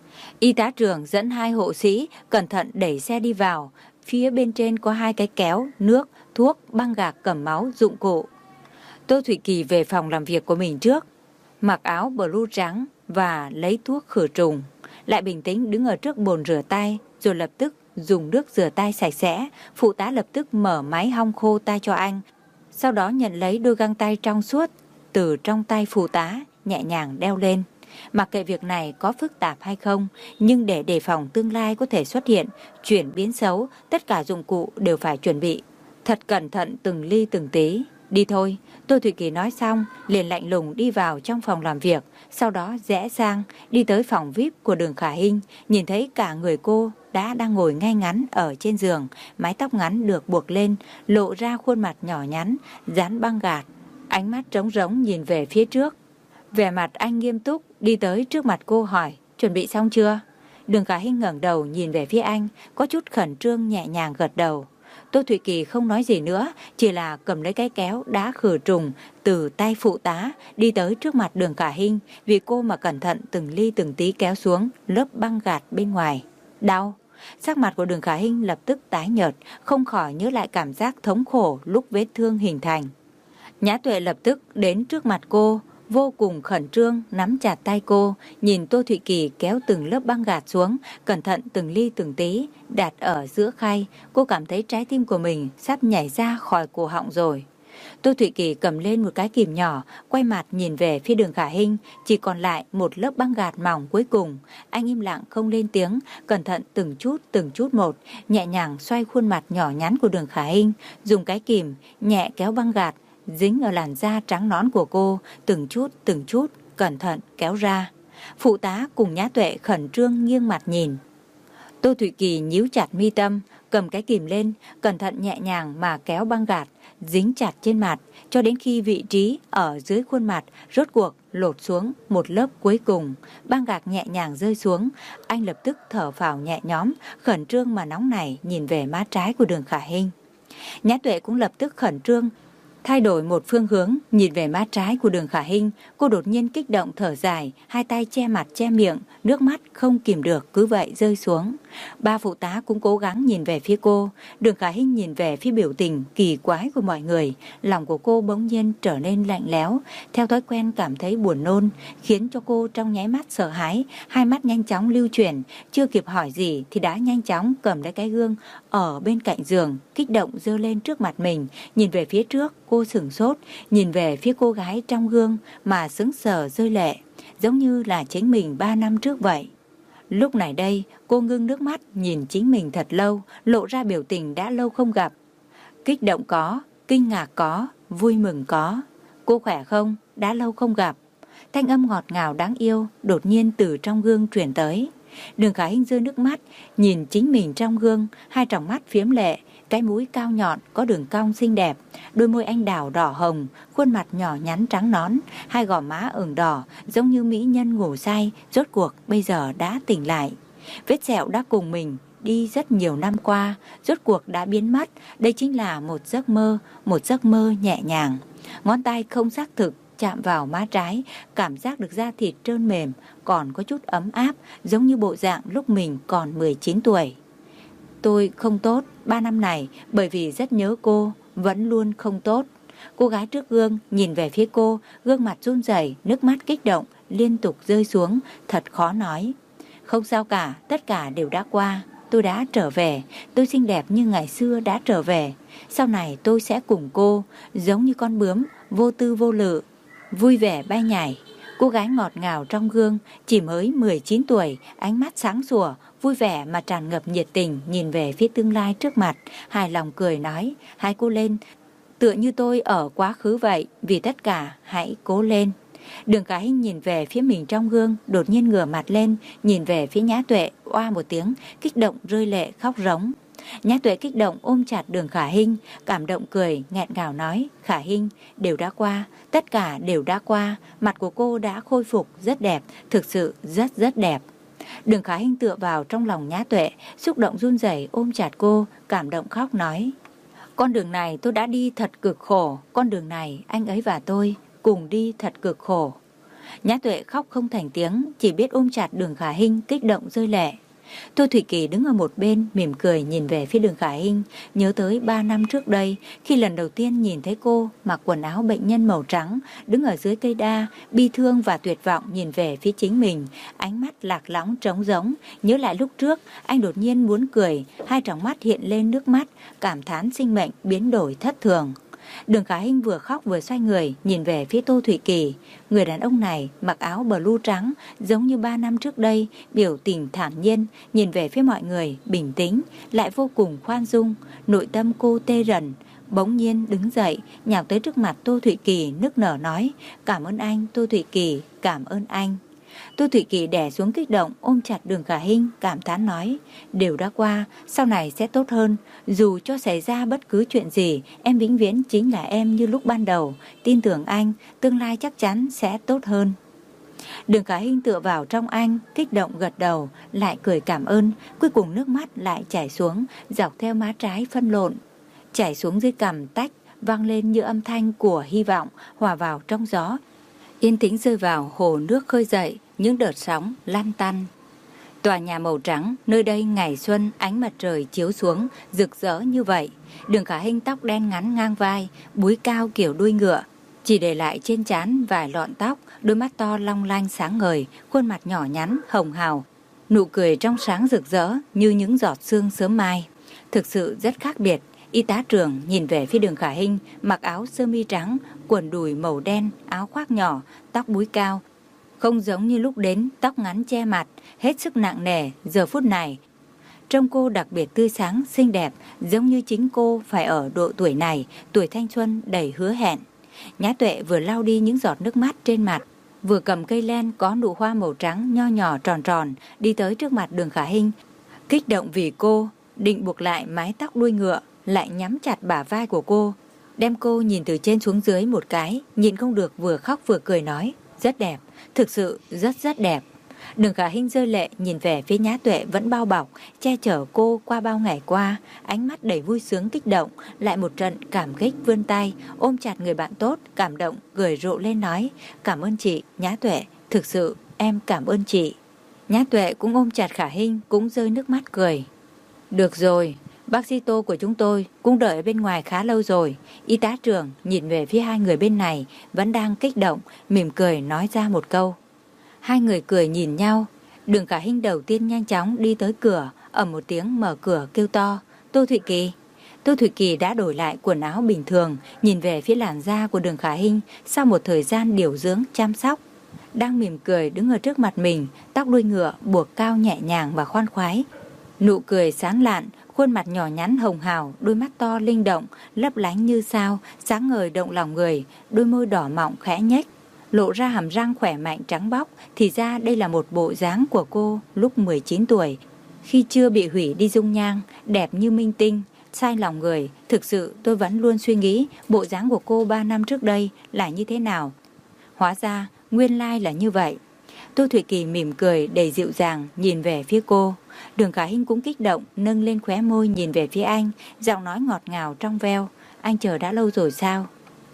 Y tá trưởng dẫn hai hộ sĩ cẩn thận đẩy xe đi vào. Phía bên trên có hai cái kéo, nước, thuốc, băng gạc, cầm máu, dụng cụ. Tô Thụy Kỳ về phòng làm việc của mình trước, mặc áo blue trắng và lấy thuốc khử trùng, lại bình tĩnh đứng ở trước bồn rửa tay, rồi lập tức dùng nước rửa tay sạch sẽ. Phụ tá lập tức mở máy hong khô tay cho anh, sau đó nhận lấy đôi găng tay trong suốt từ trong tay phụ tá, nhẹ nhàng đeo lên. Mặc kệ việc này có phức tạp hay không, nhưng để đề phòng tương lai có thể xuất hiện chuyển biến xấu, tất cả dụng cụ đều phải chuẩn bị thật cẩn thận từng ly từng tí. Đi thôi. Tô Thụy Kỳ nói xong liền lạnh lùng đi vào trong phòng làm việc, sau đó rẽ sang đi tới phòng vi ai pi của Đường Khả Hinh. Nhìn thấy cả người cô đã đang ngồi ngay ngắn ở trên giường, mái tóc ngắn được buộc lên, lộ ra khuôn mặt nhỏ nhắn, dán băng gạc, ánh mắt trống rỗng nhìn về phía trước. Vẻ mặt anh nghiêm túc đi tới trước mặt cô hỏi, chuẩn bị xong chưa? Đường Khả Hinh ngẩng đầu nhìn về phía anh, có chút khẩn trương nhẹ nhàng gật đầu. Tô Thụy Kỳ không nói gì nữa, chỉ là cầm lấy cái kéo đã khử trùng từ tay phụ tá, đi tới trước mặt Đường Khả Hinh, vì cô mà cẩn thận từng ly từng tí kéo xuống lớp băng gạc bên ngoài. Đau. Sắc mặt của Đường Khả Hinh lập tức tái nhợt, không khỏi nhớ lại cảm giác thống khổ lúc vết thương hình thành. Nhã Tuệ lập tức đến trước mặt cô, vô cùng khẩn trương nắm chặt tay cô, nhìn Tô Thụy Kỳ kéo từng lớp băng gạc xuống, cẩn thận từng ly từng tí đặt ở giữa khay. Cô cảm thấy trái tim của mình sắp nhảy ra khỏi cổ họng rồi. Tô Thụy Kỳ cầm lên một cái kìm nhỏ, quay mặt nhìn về phía Đường Khả Hinh, chỉ còn lại một lớp băng gạc mỏng cuối cùng. Anh im lặng không lên tiếng, cẩn thận từng chút từng chút một, nhẹ nhàng xoay khuôn mặt nhỏ nhắn của Đường Khả Hinh, dùng cái kìm nhẹ kéo băng gạc dính ở làn da trắng nõn của cô, từng chút từng chút cẩn thận kéo ra. Phụ tá cùng Nhã Tuệ khẩn trương nghiêng mặt nhìn. Tô Thụy Kỳ nhíu chặt mi tâm, cầm cái kìm lên, cẩn thận nhẹ nhàng mà kéo băng gạc dính chặt trên mặt, cho đến khi vị trí ở dưới khuôn mặt rốt cuộc lột xuống một lớp cuối cùng, băng gạc nhẹ nhàng rơi xuống. Anh lập tức thở phào nhẹ nhõm, khẩn trương mà nóng nảy nhìn về má trái của Đường Khả Hinh. Nhã Tuệ cũng lập tức khẩn trương, thay đổi một phương hướng, nhìn về má trái của Đường Khả Hinh. Cô đột nhiên kích động thở dài, hai tay che mặt che miệng, nước mắt không kìm được cứ vậy rơi xuống. Ba phụ tá cũng cố gắng nhìn về phía cô. Đường Khả Hinh nhìn về phía biểu tình kỳ quái của mọi người, lòng của cô bỗng nhiên trở nên lạnh lẽo, theo thói quen cảm thấy buồn nôn, khiến cho cô trong nháy mắt sợ hãi, hai mắt nhanh chóng lưu chuyển, chưa kịp hỏi gì thì đã nhanh chóng cầm lấy cái gương ở bên cạnh giường, kích động giơ lên trước mặt mình, nhìn về phía trước. Cô sửng sốt, nhìn về phía cô gái trong gương mà sững sờ rơi lệ, giống như là chính mình ba năm trước vậy. Lúc này đây, cô ngưng nước mắt nhìn chính mình thật lâu, lộ ra biểu tình đã lâu không gặp. Kích động có, kinh ngạc có, vui mừng có. Cô khỏe không? Đã lâu không gặp. Thanh âm ngọt ngào đáng yêu đột nhiên từ trong gương truyền tới. Đường Khả Hinh rơi nước mắt, nhìn chính mình trong gương, hai tròng mắt phiếm lệ, cái mũi cao nhọn có đường cong xinh đẹp, đôi môi anh đào đỏ hồng, khuôn mặt nhỏ nhắn trắng nõn, hai gò má ửng đỏ, giống như mỹ nhân ngủ say, rốt cuộc bây giờ đã tỉnh lại. Vết sẹo đã cùng mình đi rất nhiều năm qua, rốt cuộc đã biến mất. Đây chính là một giấc mơ, một giấc mơ nhẹ nhàng. Ngón tay không xác thực chạm vào má trái, cảm giác được da thịt trơn mềm, còn có chút ấm áp, giống như bộ dạng lúc mình còn mười chín tuổi. Tôi không tốt, ba năm này, bởi vì rất nhớ cô, vẫn luôn không tốt. Cô gái trước gương nhìn về phía cô, gương mặt run rẩy, nước mắt kích động, liên tục rơi xuống, thật khó nói. Không sao cả, tất cả đều đã qua, tôi đã trở về, tôi xinh đẹp như ngày xưa đã trở về. Sau này tôi sẽ cùng cô, giống như con bướm, vô tư vô lự, vui vẻ bay nhảy. Cô gái ngọt ngào trong gương, chỉ mới mười chín tuổi, ánh mắt sáng sủa, vui vẻ mà tràn ngập nhiệt tình, nhìn về phía tương lai trước mặt, hài lòng cười nói, hãy cố lên, tựa như tôi ở quá khứ vậy, vì tất cả, hãy cố lên. Đường Khả Hinh nhìn về phía mình trong gương, đột nhiên ngửa mặt lên, nhìn về phía Nhã Tuệ, oa một tiếng, kích động rơi lệ khóc rống. Nhã Tuệ kích động ôm chặt Đường Khả Hinh, cảm động cười, nghẹn ngào nói, Khả Hinh, đều đã qua, tất cả đều đã qua, mặt của cô đã khôi phục rất đẹp, thực sự rất rất đẹp. Đường Khả Hinh tựa vào trong lòng Nhã Tuệ, xúc động run rẩy ôm chặt cô, cảm động khóc nói, con đường này tôi đã đi thật cực khổ, con đường này anh ấy và tôi cùng đi thật cực khổ. Nhã Tuệ khóc không thành tiếng, chỉ biết ôm chặt Đường Khả Hinh, kích động rơi lệ. Tô Thủy Kỳ đứng ở một bên mỉm cười nhìn về phía Đường Khả Hinh, nhớ tới ba năm trước đây, khi lần đầu tiên nhìn thấy cô mặc quần áo bệnh nhân màu trắng, đứng ở dưới cây đa, bi thương và tuyệt vọng nhìn về phía chính mình, ánh mắt lạc lõng trống rỗng. Nhớ lại lúc trước, anh đột nhiên muốn cười, hai tròng mắt hiện lên nước mắt, cảm thán sinh mệnh biến đổi thất thường. Đường Khả Hinh vừa khóc vừa xoay người nhìn về phía Tô Thủy Kỳ. Người đàn ông này mặc áo blue trắng giống như ba năm trước đây, biểu tình thản nhiên, nhìn về phía mọi người bình tĩnh, lại vô cùng khoan dung. Nội tâm cô tê rần, bỗng nhiên đứng dậy, nhào tới trước mặt Tô Thủy Kỳ, nức nở nói, cảm ơn anh Tô Thủy Kỳ, cảm ơn anh. Tô Thủy Kỳ đè xuống kích động, ôm chặt Đường Khả Hinh, cảm thán nói, đều đã qua, sau này sẽ tốt hơn. Dù cho xảy ra bất cứ chuyện gì, em vĩnh viễn chính là em như lúc ban đầu. Tin tưởng anh, tương lai chắc chắn sẽ tốt hơn. Đường Khả Hinh tựa vào trong anh, kích động gật đầu, lại cười cảm ơn. Cuối cùng nước mắt lại chảy xuống, dọc theo má trái phân lộn, chảy xuống dưới cằm tách, vang lên như âm thanh của hy vọng, hòa vào trong gió. Yên tĩnh rơi vào hồ nước khơi dậy, những đợt sóng lăn tăn. Tòa nhà màu trắng, nơi đây ngày xuân, ánh mặt trời chiếu xuống, rực rỡ như vậy. Đường Khả Hinh tóc đen ngắn ngang vai, búi cao kiểu đuôi ngựa, chỉ để lại trên trán vài lọn tóc, đôi mắt to long lanh sáng ngời, khuôn mặt nhỏ nhắn, hồng hào, nụ cười trong sáng rực rỡ như những giọt sương sớm mai. Thực sự rất khác biệt. Y tá trưởng nhìn về phía Đường Khả Hinh, mặc áo sơ mi trắng, quần đùi màu đen, áo khoác nhỏ, tóc búi cao. Không giống như lúc đến, tóc ngắn che mặt, hết sức nặng nề. Giờ phút này, trông cô đặc biệt tươi sáng, xinh đẹp, giống như chính cô phải ở độ tuổi này, tuổi thanh xuân đầy hứa hẹn. Nhã Tuệ vừa lau đi những giọt nước mắt trên mặt, vừa cầm cây len có nụ hoa màu trắng nho nhỏ tròn tròn, đi tới trước mặt Đường Khả Hinh, kích động vì cô, định buộc lại mái tóc đuôi ngựa, lại nhắm chặt bả vai của cô, đem cô nhìn từ trên xuống dưới một cái, nhịn không được vừa khóc vừa cười nói, rất đẹp, thực sự rất rất đẹp. Đường Khả Hinh rơi lệ nhìn về phía Nhã Tuệ vẫn bao bọc, che chở cô qua bao ngày qua, ánh mắt đầy vui sướng kích động, lại một trận cảm kích vươn tay, ôm chặt người bạn tốt, cảm động, cười rộ lên nói, cảm ơn chị, Nhã Tuệ, thực sự em cảm ơn chị. Nhã Tuệ cũng ôm chặt Khả Hinh, cũng rơi nước mắt cười. Được rồi, bác sĩ Tô của chúng tôi cũng đợi ở bên ngoài khá lâu rồi. Y tá trưởng nhìn về phía hai người bên này vẫn đang kích động, mỉm cười nói ra một câu. Hai người cười nhìn nhau. Đường Khả Hinh đầu tiên nhanh chóng đi tới cửa, ầm một tiếng mở cửa kêu to, Tô Thụy Kỳ. Tô Thụy Kỳ đã đổi lại quần áo bình thường, nhìn về phía làn da của Đường Khả Hinh sau một thời gian điều dưỡng chăm sóc. Đang mỉm cười đứng ở trước mặt mình, tóc đuôi ngựa buộc cao nhẹ nhàng và khoan khoái. Nụ cười sáng lạn, khuôn mặt nhỏ nhắn hồng hào, đôi mắt to linh động, lấp lánh như sao, sáng ngời động lòng người, đôi môi đỏ mọng khẽ nhếch, lộ ra hàm răng khỏe mạnh trắng bóc. Thì ra đây là một bộ dáng của cô lúc mười chín tuổi, khi chưa bị hủy đi dung nhan, đẹp như minh tinh, sai lòng người. Thực sự tôi vẫn luôn suy nghĩ bộ dáng của cô ba năm trước đây là như thế nào. Hóa ra nguyên lai là như vậy. Tô Thụy Kỳ mỉm cười đầy dịu dàng nhìn về phía cô. Đường Khả Hinh cũng kích động nâng lên khóe môi nhìn về phía anh, giọng nói ngọt ngào trong veo, anh chờ đã lâu rồi sao?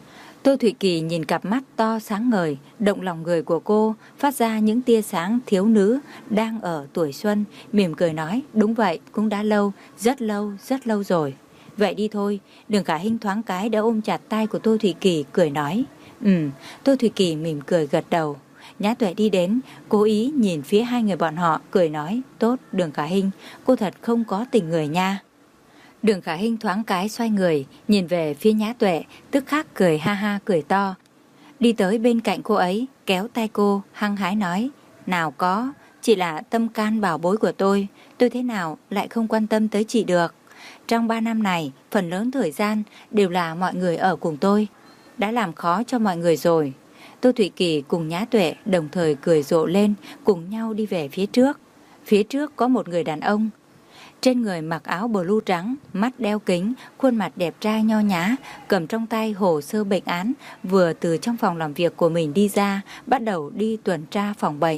Tô Thụy Kỳ nhìn cặp mắt to sáng ngời, động lòng người của cô, phát ra những tia sáng thiếu nữ đang ở tuổi xuân, mỉm cười nói, đúng vậy, cũng đã lâu, rất lâu, rất lâu rồi. Vậy đi thôi. Đường Khả Hinh thoáng cái đã ôm chặt tay của Tô Thụy Kỳ, cười nói. Ừ, Tô Thụy Kỳ mỉm cười gật đầu. Nhã Tuệ đi đến, cố ý nhìn phía hai người bọn họ, cười nói, tốt, Đường Khả Hinh, cô thật không có tình người nha. Đường Khả Hinh thoáng cái xoay người, nhìn về phía Nhã Tuệ, tức khắc cười ha ha cười to. Đi tới bên cạnh cô ấy, kéo tay cô, hăng hái nói, nào có, chị là tâm can bảo bối của tôi, tôi thế nào lại không quan tâm tới chị được. Trong ba năm này, phần lớn thời gian đều là mọi người ở cùng tôi, đã làm khó cho mọi người rồi. Tô Thụy Kỳ cùng Nhã Tuệ đồng thời cười rộ lên, cùng nhau đi về phía trước. Phía trước có một người đàn ông, trên người mặc áo blue trắng, mắt đeo kính, khuôn mặt đẹp trai nho nhã, cầm trong tay hồ sơ bệnh án, vừa từ trong phòng làm việc của mình đi ra, bắt đầu đi tuần tra phòng bệnh.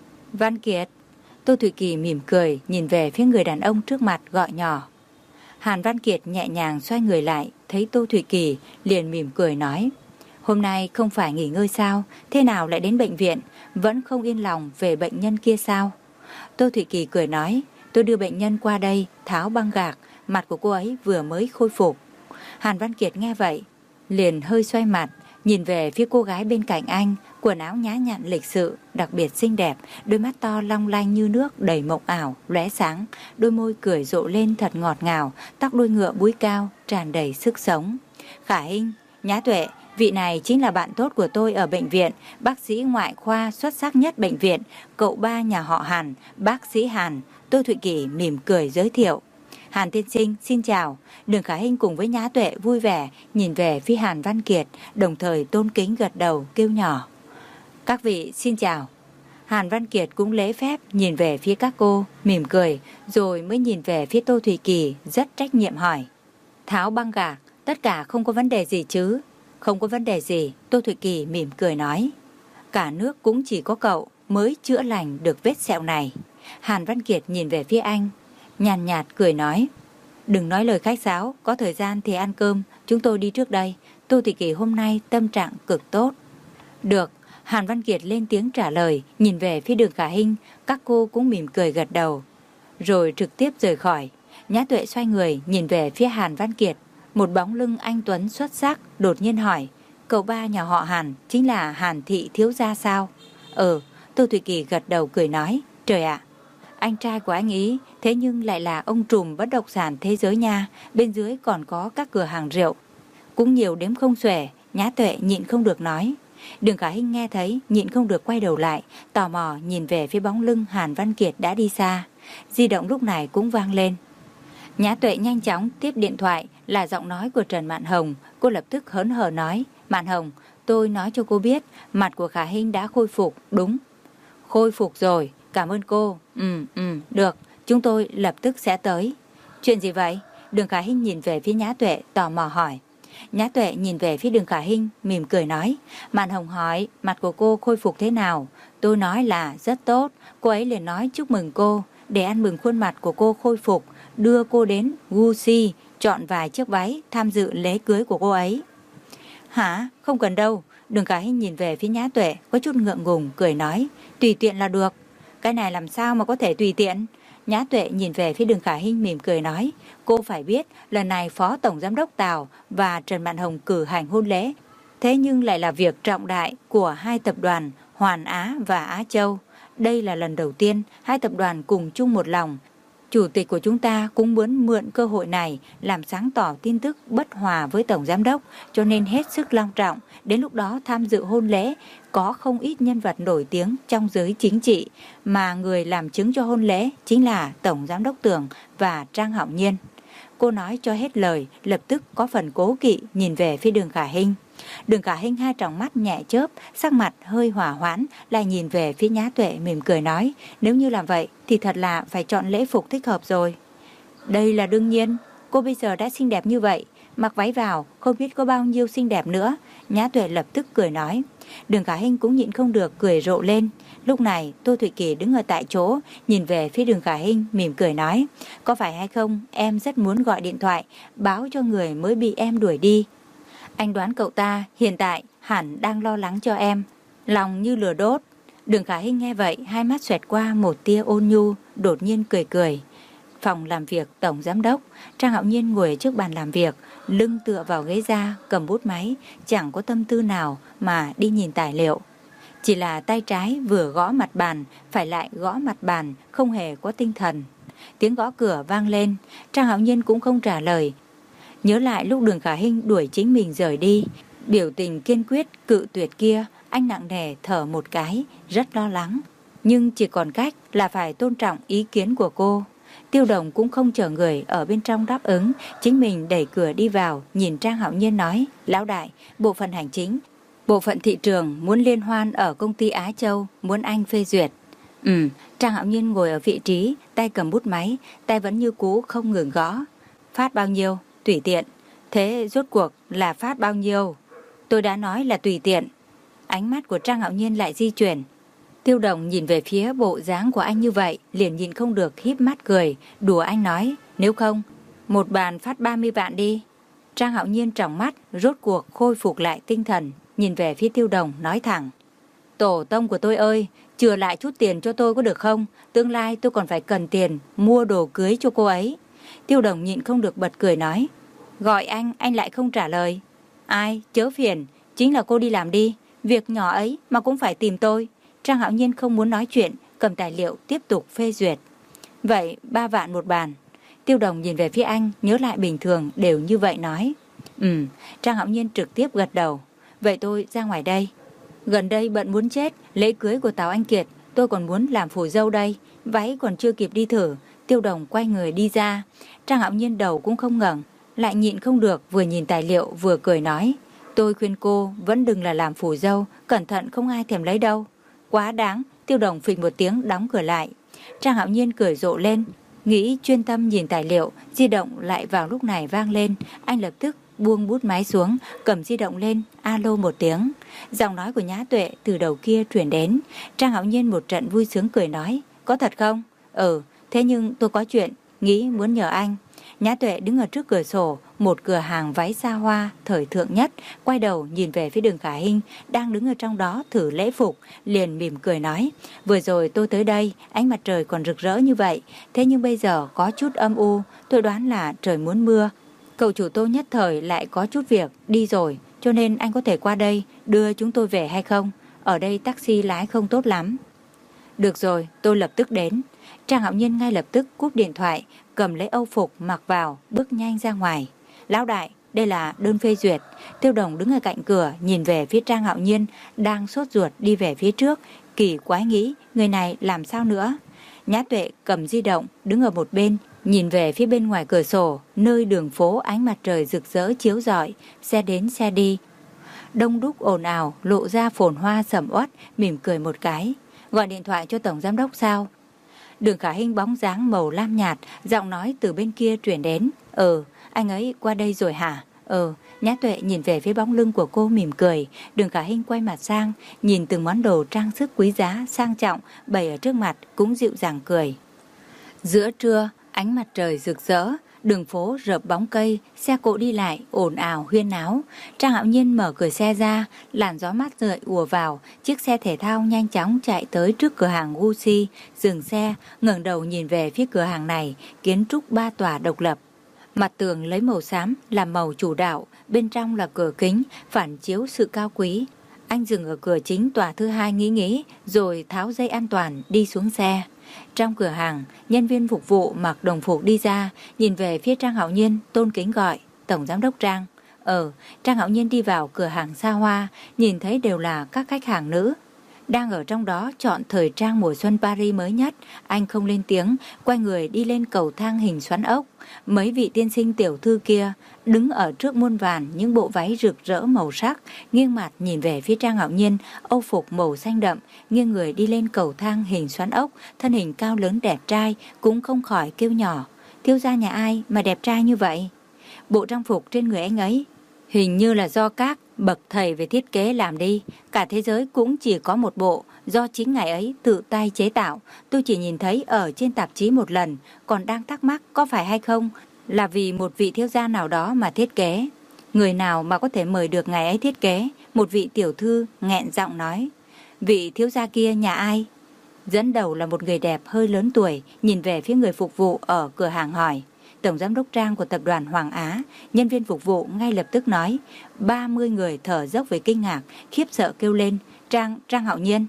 Văn Kiệt. Tô Thụy Kỳ mỉm cười nhìn về phía người đàn ông trước mặt, gọi nhỏ. Hàn Văn Kiệt nhẹ nhàng xoay người lại, thấy Tô Thụy Kỳ liền mỉm cười nói, hôm nay không phải nghỉ ngơi sao, thế nào lại đến bệnh viện, vẫn không yên lòng về bệnh nhân kia sao? Tô Thụy Kỳ cười nói, tôi đưa bệnh nhân qua đây tháo băng gạc, mặt của cô ấy vừa mới khôi phục. Hàn Văn Kiệt nghe vậy liền hơi xoay mặt, nhìn về phía cô gái bên cạnh anh, quần áo nhã nhặn lịch sự, đặc biệt xinh đẹp, đôi mắt to long lanh như nước đầy mộng ảo, lóe sáng, đôi môi cười rộ lên thật ngọt ngào, tóc đuôi ngựa búi cao, tràn đầy sức sống. Khả Hinh, Nhã Tuệ, vị này chính là bạn tốt của tôi ở bệnh viện, bác sĩ ngoại khoa xuất sắc nhất bệnh viện, cậu ba nhà họ Hàn, bác sĩ Hàn. Tô Thụy Kỳ mỉm cười giới thiệu. Hàn tiên sinh, xin chào. Đường Khả Hinh cùng với Nhã Tuệ vui vẻ nhìn về phía Hàn Văn Kiệt, đồng thời tôn kính gật đầu kêu nhỏ. Các vị xin chào. Hàn Văn Kiệt cũng lễ phép nhìn về phía các cô, mỉm cười, rồi mới nhìn về phía Tô Thụy Kỳ rất trách nhiệm hỏi. Tháo băng gạc, tất cả không có vấn đề gì chứ? Không có vấn đề gì, Tô Thụy Kỳ mỉm cười nói. Cả nước cũng chỉ có cậu mới chữa lành được vết sẹo này. Hàn Văn Kiệt nhìn về phía anh, nhàn nhạt cười nói. Đừng nói lời khách sáo, có thời gian thì ăn cơm, chúng tôi đi trước đây. Tô Thụy Kỳ hôm nay tâm trạng cực tốt. Được, Hàn Văn Kiệt lên tiếng trả lời, nhìn về phía Đường Khả Hinh, các cô cũng mỉm cười gật đầu. Rồi trực tiếp rời khỏi. Nhã Tuệ xoay người nhìn về phía Hàn Văn Kiệt, một bóng lưng anh tuấn xuất sắc, đột nhiên hỏi, cậu ba nhà họ Hàn chính là Hàn thị thiếu gia sao? Ừ, Tô Thụy Kỳ gật đầu cười nói, trời ạ, anh trai của anh ý, thế nhưng lại là ông trùm bất động sản thế giới nha, bên dưới còn có các cửa hàng rượu, cũng nhiều đếm không xuể. Nhã Tuệ nhịn không được nói. Đường Khả Hinh nghe thấy, nhịn không được quay đầu lại, tò mò nhìn về phía bóng lưng Hàn Văn Kiệt đã đi xa. Di động lúc này cũng vang lên. Nhã Tuệ nhanh chóng tiếp điện thoại, là giọng nói của Trần Mạn Hồng. Cô lập tức hớn hở nói, Mạn Hồng, tôi nói cho cô biết, mặt của Khả Hinh đã khôi phục, đúng. Khôi phục rồi, cảm ơn cô. Ừ, ừ, được, chúng tôi lập tức sẽ tới. Chuyện gì vậy? Đường Khả Hinh nhìn về phía Nhã Tuệ, tò mò hỏi. Nhã Tuệ nhìn về phía Đường Khả Hinh, mỉm cười nói. Mạn Hồng hỏi mặt của cô khôi phục thế nào. Tôi nói là rất tốt. Cô ấy liền nói chúc mừng cô. Để ăn mừng khuôn mặt của cô khôi phục, đưa cô đến Gucci chọn vài chiếc váy tham dự lễ cưới của cô ấy. Hả? Không cần đâu. Đường Khả Hinh nhìn về phía Nhã Tuệ có chút ngượng ngùng cười nói. Tùy tiện là được. Cái này làm sao mà có thể tùy tiện? Nhã Tuệ nhìn về phía Đường Khả Hinh mỉm cười nói. Cô phải biết lần này Phó Tổng Giám đốc Tào và Trần Mạn Hồng cử hành hôn lễ. Thế nhưng lại là việc trọng đại của hai tập đoàn Hoàn Á và Á Châu. Đây là lần đầu tiên hai tập đoàn cùng chung một lòng. Chủ tịch của chúng ta cũng muốn mượn cơ hội này làm sáng tỏ tin tức bất hòa với Tổng Giám đốc, cho nên hết sức long trọng. Đến lúc đó tham dự hôn lễ có không ít nhân vật nổi tiếng trong giới chính trị, mà người làm chứng cho hôn lễ chính là Tổng Giám đốc Tưởng và Trang Hạo Nhiên. Cô nói cho hết lời, lập tức có phần cố kỵ nhìn về phía Đường Khả Hinh. Đường Khả Hinh hai tròng mắt nhẹ chớp, sắc mặt hơi hỏa hoãn, lại nhìn về phía Nhã Tuệ mỉm cười nói, nếu như làm vậy thì thật là phải chọn lễ phục thích hợp rồi. Đây là đương nhiên, cô bây giờ đã xinh đẹp như vậy, mặc váy vào không biết có bao nhiêu xinh đẹp nữa. Nhã Tuệ lập tức cười nói. Đường Khả Hinh cũng nhịn không được cười rộ lên. Lúc này Tô Thụy Kỳ đứng ở tại chỗ, nhìn về phía Đường Khả Hinh mỉm cười nói, có phải hay không em rất muốn gọi điện thoại báo cho người mới bị em đuổi đi. Anh đoán cậu ta hiện tại hẳn đang lo lắng cho em, lòng như lửa đốt. Đường Khả Hinh nghe vậy, hai mắt xoẹt qua một tia ôn nhu, đột nhiên cười cười. Phòng làm việc Tổng Giám đốc, Trang Hạo Nhiên ngồi ở trước bàn làm việc, lưng tựa vào ghế da, cầm bút máy, chẳng có tâm tư nào mà đi nhìn tài liệu. Chỉ là tay trái vừa gõ mặt bàn, phải lại gõ mặt bàn, không hề có tinh thần. Tiếng gõ cửa vang lên, Trang Hạo Nhiên cũng không trả lời. Nhớ lại lúc Đường Khả Hinh đuổi chính mình rời đi, biểu tình kiên quyết cự tuyệt kia, anh nặng nề thở một cái, rất lo lắng. Nhưng chỉ còn cách là phải tôn trọng ý kiến của cô. Tiêu Đồng cũng không chờ người ở bên trong đáp ứng, chính mình đẩy cửa đi vào, nhìn Trang Hạo Nhiên nói, lão đại, bộ phận hành chính, bộ phận thị trường muốn liên hoan ở công ty Á Châu, muốn anh phê duyệt. Ừ, Trang Hạo Nhiên ngồi ở vị trí, tay cầm bút máy, tay vẫn như cũ không ngừng gõ. Phát bao nhiêu? Tùy tiện. Thế rốt cuộc là phát bao nhiêu? Tôi đã nói là tùy tiện. Ánh mắt của Trang Hạo Nhiên lại di chuyển. Tiêu Đồng nhìn về phía bộ dáng của anh như vậy, liền nhìn không được híp mắt cười, đùa anh nói, nếu không, một bàn phát ba mươi vạn đi. Trang Hạo Nhiên tròng mắt, rốt cuộc khôi phục lại tinh thần, nhìn về phía Tiêu Đồng, nói thẳng. Tổ tông của tôi ơi, chừa lại chút tiền cho tôi có được không? Tương lai tôi còn phải cần tiền, mua đồ cưới cho cô ấy. Tiêu Đồng nhịn không được bật cười nói. Gọi anh, anh lại không trả lời. Ai, chớ phiền, chính là cô đi làm đi. Việc nhỏ ấy mà cũng phải tìm tôi. Trang Hạo Nhiên không muốn nói chuyện, cầm tài liệu tiếp tục phê duyệt. Vậy ba vạn một bàn. Tiêu Đồng nhìn về phía anh, nhớ lại bình thường đều như vậy nói. Ừ, Trang Hạo Nhiên trực tiếp gật đầu. Vậy tôi ra ngoài đây. Gần đây bận muốn chết, lễ cưới của Tào Anh Kiệt, tôi còn muốn làm phù dâu đây. Váy còn chưa kịp đi thử. Tiêu Đồng quay người đi ra. Trang Hạo Nhiên đầu cũng không ngẩng, lại nhịn không được, vừa nhìn tài liệu vừa cười nói. Tôi khuyên cô vẫn đừng là làm phù dâu, cẩn thận không ai thèm lấy đâu. Quá đáng. Tiêu Đồng phình một tiếng đóng cửa lại. Trang Hạo Nhiên cười rộ lên, nghĩ chuyên tâm nhìn tài liệu. Di động lại vào lúc này vang lên. Anh lập tức buông bút máy xuống, cầm di động lên, alo một tiếng. Giọng nói của Nhã Tuệ từ đầu kia truyền đến. Trang Hạo Nhiên một trận vui sướng cười nói, có thật không? Ừ, thế nhưng tôi có chuyện, nghĩ muốn nhờ anh. Nhã Tuệ đứng ở trước cửa sổ, một cửa hàng váy xa hoa, thời thượng nhất, quay đầu nhìn về phía Đường Khả Hinh, đang đứng ở trong đó thử lễ phục, liền mỉm cười nói, vừa rồi tôi tới đây, ánh mặt trời còn rực rỡ như vậy, thế nhưng bây giờ có chút âm u, tôi đoán là trời muốn mưa. Cậu chủ Tô nhất thời lại có chút việc, đi rồi, cho nên anh có thể qua đây, đưa chúng tôi về hay không? Ở đây taxi lái không tốt lắm. Được rồi, tôi lập tức đến. Trang Hạo Nhiên ngay lập tức cúp điện thoại, cầm lấy âu phục mặc vào, bước nhanh ra ngoài. Lão đại, đây là đơn phê duyệt. Tiêu Đồng đứng ở cạnh cửa, nhìn về phía Trang Hạo Nhiên, đang sốt ruột đi về phía trước. Kỳ quái nghĩ, người này làm sao nữa? Nhã Tuệ cầm di động, đứng ở một bên, nhìn về phía bên ngoài cửa sổ, nơi đường phố ánh mặt trời rực rỡ chiếu rọi, xe đến xe đi. Đông đúc ồn ào, lộ ra phồn hoa sầm uất, mỉm cười một cái. Gọi điện thoại cho Tổng Giám đốc sao? Đường Khả Hinh bóng dáng màu lam nhạt, giọng nói từ bên kia truyền đến. Ừ, anh ấy qua đây rồi hả? Ừ, Nhã Tuệ nhìn về phía bóng lưng của cô mỉm cười. Đường Khả Hinh quay mặt sang, nhìn từng món đồ trang sức quý giá, sang trọng bày ở trước mặt, cũng dịu dàng cười. Giữa trưa, ánh mặt trời rực rỡ, đường phố rợp bóng cây, xe cộ đi lại, ồn ào huyên náo. Trang Hạo Nhiên mở cửa xe ra, làn gió mát rượi ùa vào, chiếc xe thể thao nhanh chóng chạy tới trước cửa hàng Gucci, dừng xe, ngẩng đầu nhìn về phía cửa hàng này, kiến trúc ba tòa độc lập. Mặt tường lấy màu xám làm màu chủ đạo, bên trong là cửa kính, phản chiếu sự cao quý. Anh dừng ở cửa chính tòa thứ hai nghĩ nghĩ, rồi tháo dây an toàn đi xuống xe. Trong cửa hàng, nhân viên phục vụ mặc đồng phục đi ra, nhìn về phía Trang Hạo Nhiên, tôn kính gọi, Tổng Giám đốc Trang. Ờ, Trang Hạo Nhiên đi vào cửa hàng xa hoa, nhìn thấy đều là các khách hàng nữ. Đang ở trong đó chọn thời trang mùa xuân Paris mới nhất, anh không lên tiếng, quay người đi lên cầu thang hình xoắn ốc. Mấy vị tiên sinh tiểu thư kia đứng ở trước muôn vàn những bộ váy rực rỡ màu sắc, nghiêng mặt nhìn về phía Trang Hạo Nhiên, âu phục màu xanh đậm, nghiêng người đi lên cầu thang hình xoắn ốc, thân hình cao lớn đẹp trai, cũng không khỏi kêu nhỏ, thiếu gia nhà ai mà đẹp trai như vậy? Bộ trang phục trên người anh ấy hình như là do các bậc thầy về thiết kế làm đi, cả thế giới cũng chỉ có một bộ, do chính ngài ấy tự tay chế tạo. Tôi chỉ nhìn thấy ở trên tạp chí một lần, còn đang thắc mắc có phải hay không là vì một vị thiếu gia nào đó mà thiết kế. Người nào mà có thể mời được ngài ấy thiết kế? Một vị tiểu thư nghẹn giọng nói. Vị thiếu gia kia nhà ai? Dẫn đầu là một người đẹp hơi lớn tuổi, nhìn về phía người phục vụ ở cửa hàng hỏi. Tổng giám đốc Trang của tập đoàn Hoàng Á. Nhân viên phục vụ ngay lập tức nói. ba mươi người thở dốc với kinh ngạc, khiếp sợ kêu lên. Trang, Trang Hạo Nhiên.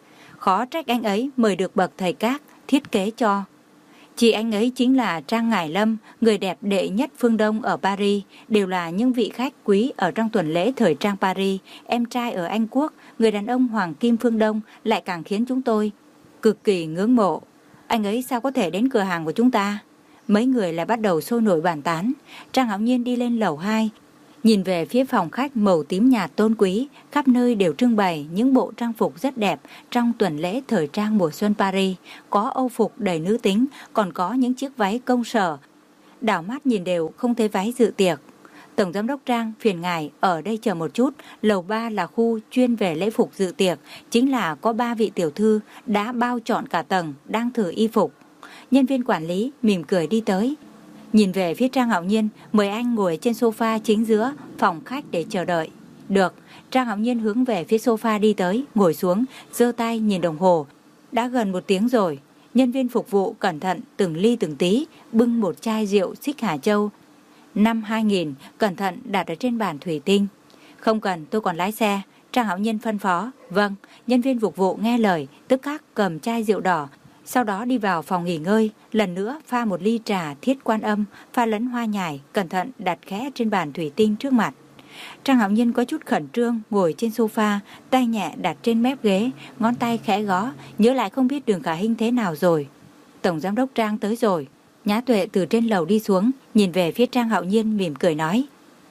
Khó trách anh ấy mời được bậc thầy các thiết kế cho. Chị anh ấy chính là Trang Ngải Lâm, người đẹp đệ nhất phương Đông ở Paris, đều là những vị khách quý ở trong tuần lễ thời trang Paris. Em trai ở Anh Quốc, người đàn ông Hoàng Kim phương Đông lại càng khiến chúng tôi cực kỳ ngưỡng mộ. Anh ấy sao có thể đến cửa hàng của chúng ta? Mấy người lại bắt đầu sôi nổi bàn tán. Trang Hạo Nhiên đi lên lầu hai, nhìn về phía phòng khách màu tím nhạt tôn quý, khắp nơi đều trưng bày những bộ trang phục rất đẹp trong tuần lễ thời trang mùa xuân Paris. Có âu phục đầy nữ tính, còn có những chiếc váy công sở. Đảo mắt nhìn đều không thấy váy dự tiệc. Tổng giám đốc Trang, phiền ngài ở đây chờ một chút, lầu ba là khu chuyên về lễ phục dự tiệc, chính là có ba vị tiểu thư đã bao trọn cả tầng đang thử y phục. Nhân viên quản lý mỉm cười đi tới, nhìn về phía Trang Hạo Nhiên, mời anh ngồi trên sofa chính giữa phòng khách để chờ đợi. Được. Trang Hạo Nhiên hướng về phía sofa đi tới, ngồi xuống, giơ tay nhìn đồng hồ. Đã gần một tiếng rồi. Nhân viên phục vụ cẩn thận từng ly từng tí bưng một chai rượu Xích Hà Châu năm hai nghìn, cẩn thận đặt ở trên bàn thủy tinh. Không cần, tôi còn lái xe. Trang Hạo Nhiên phân phó. Vâng. Nhân viên phục vụ nghe lời, tức khắc cầm chai rượu đỏ, sau đó đi vào phòng nghỉ ngơi, lần nữa pha một ly trà Thiết Quan Âm, pha lẫn hoa nhài, cẩn thận đặt khẽ trên bàn thủy tinh trước mặt. Trang Hạo Nhiên có chút khẩn trương, ngồi trên sofa, tay nhẹ đặt trên mép ghế, ngón tay khẽ gõ, nhớ lại không biết Đường Khả Hinh thế nào rồi. Tổng giám đốc Trang tới rồi. Nhã Tuệ từ trên lầu đi xuống, nhìn về phía Trang Hạo Nhiên mỉm cười nói.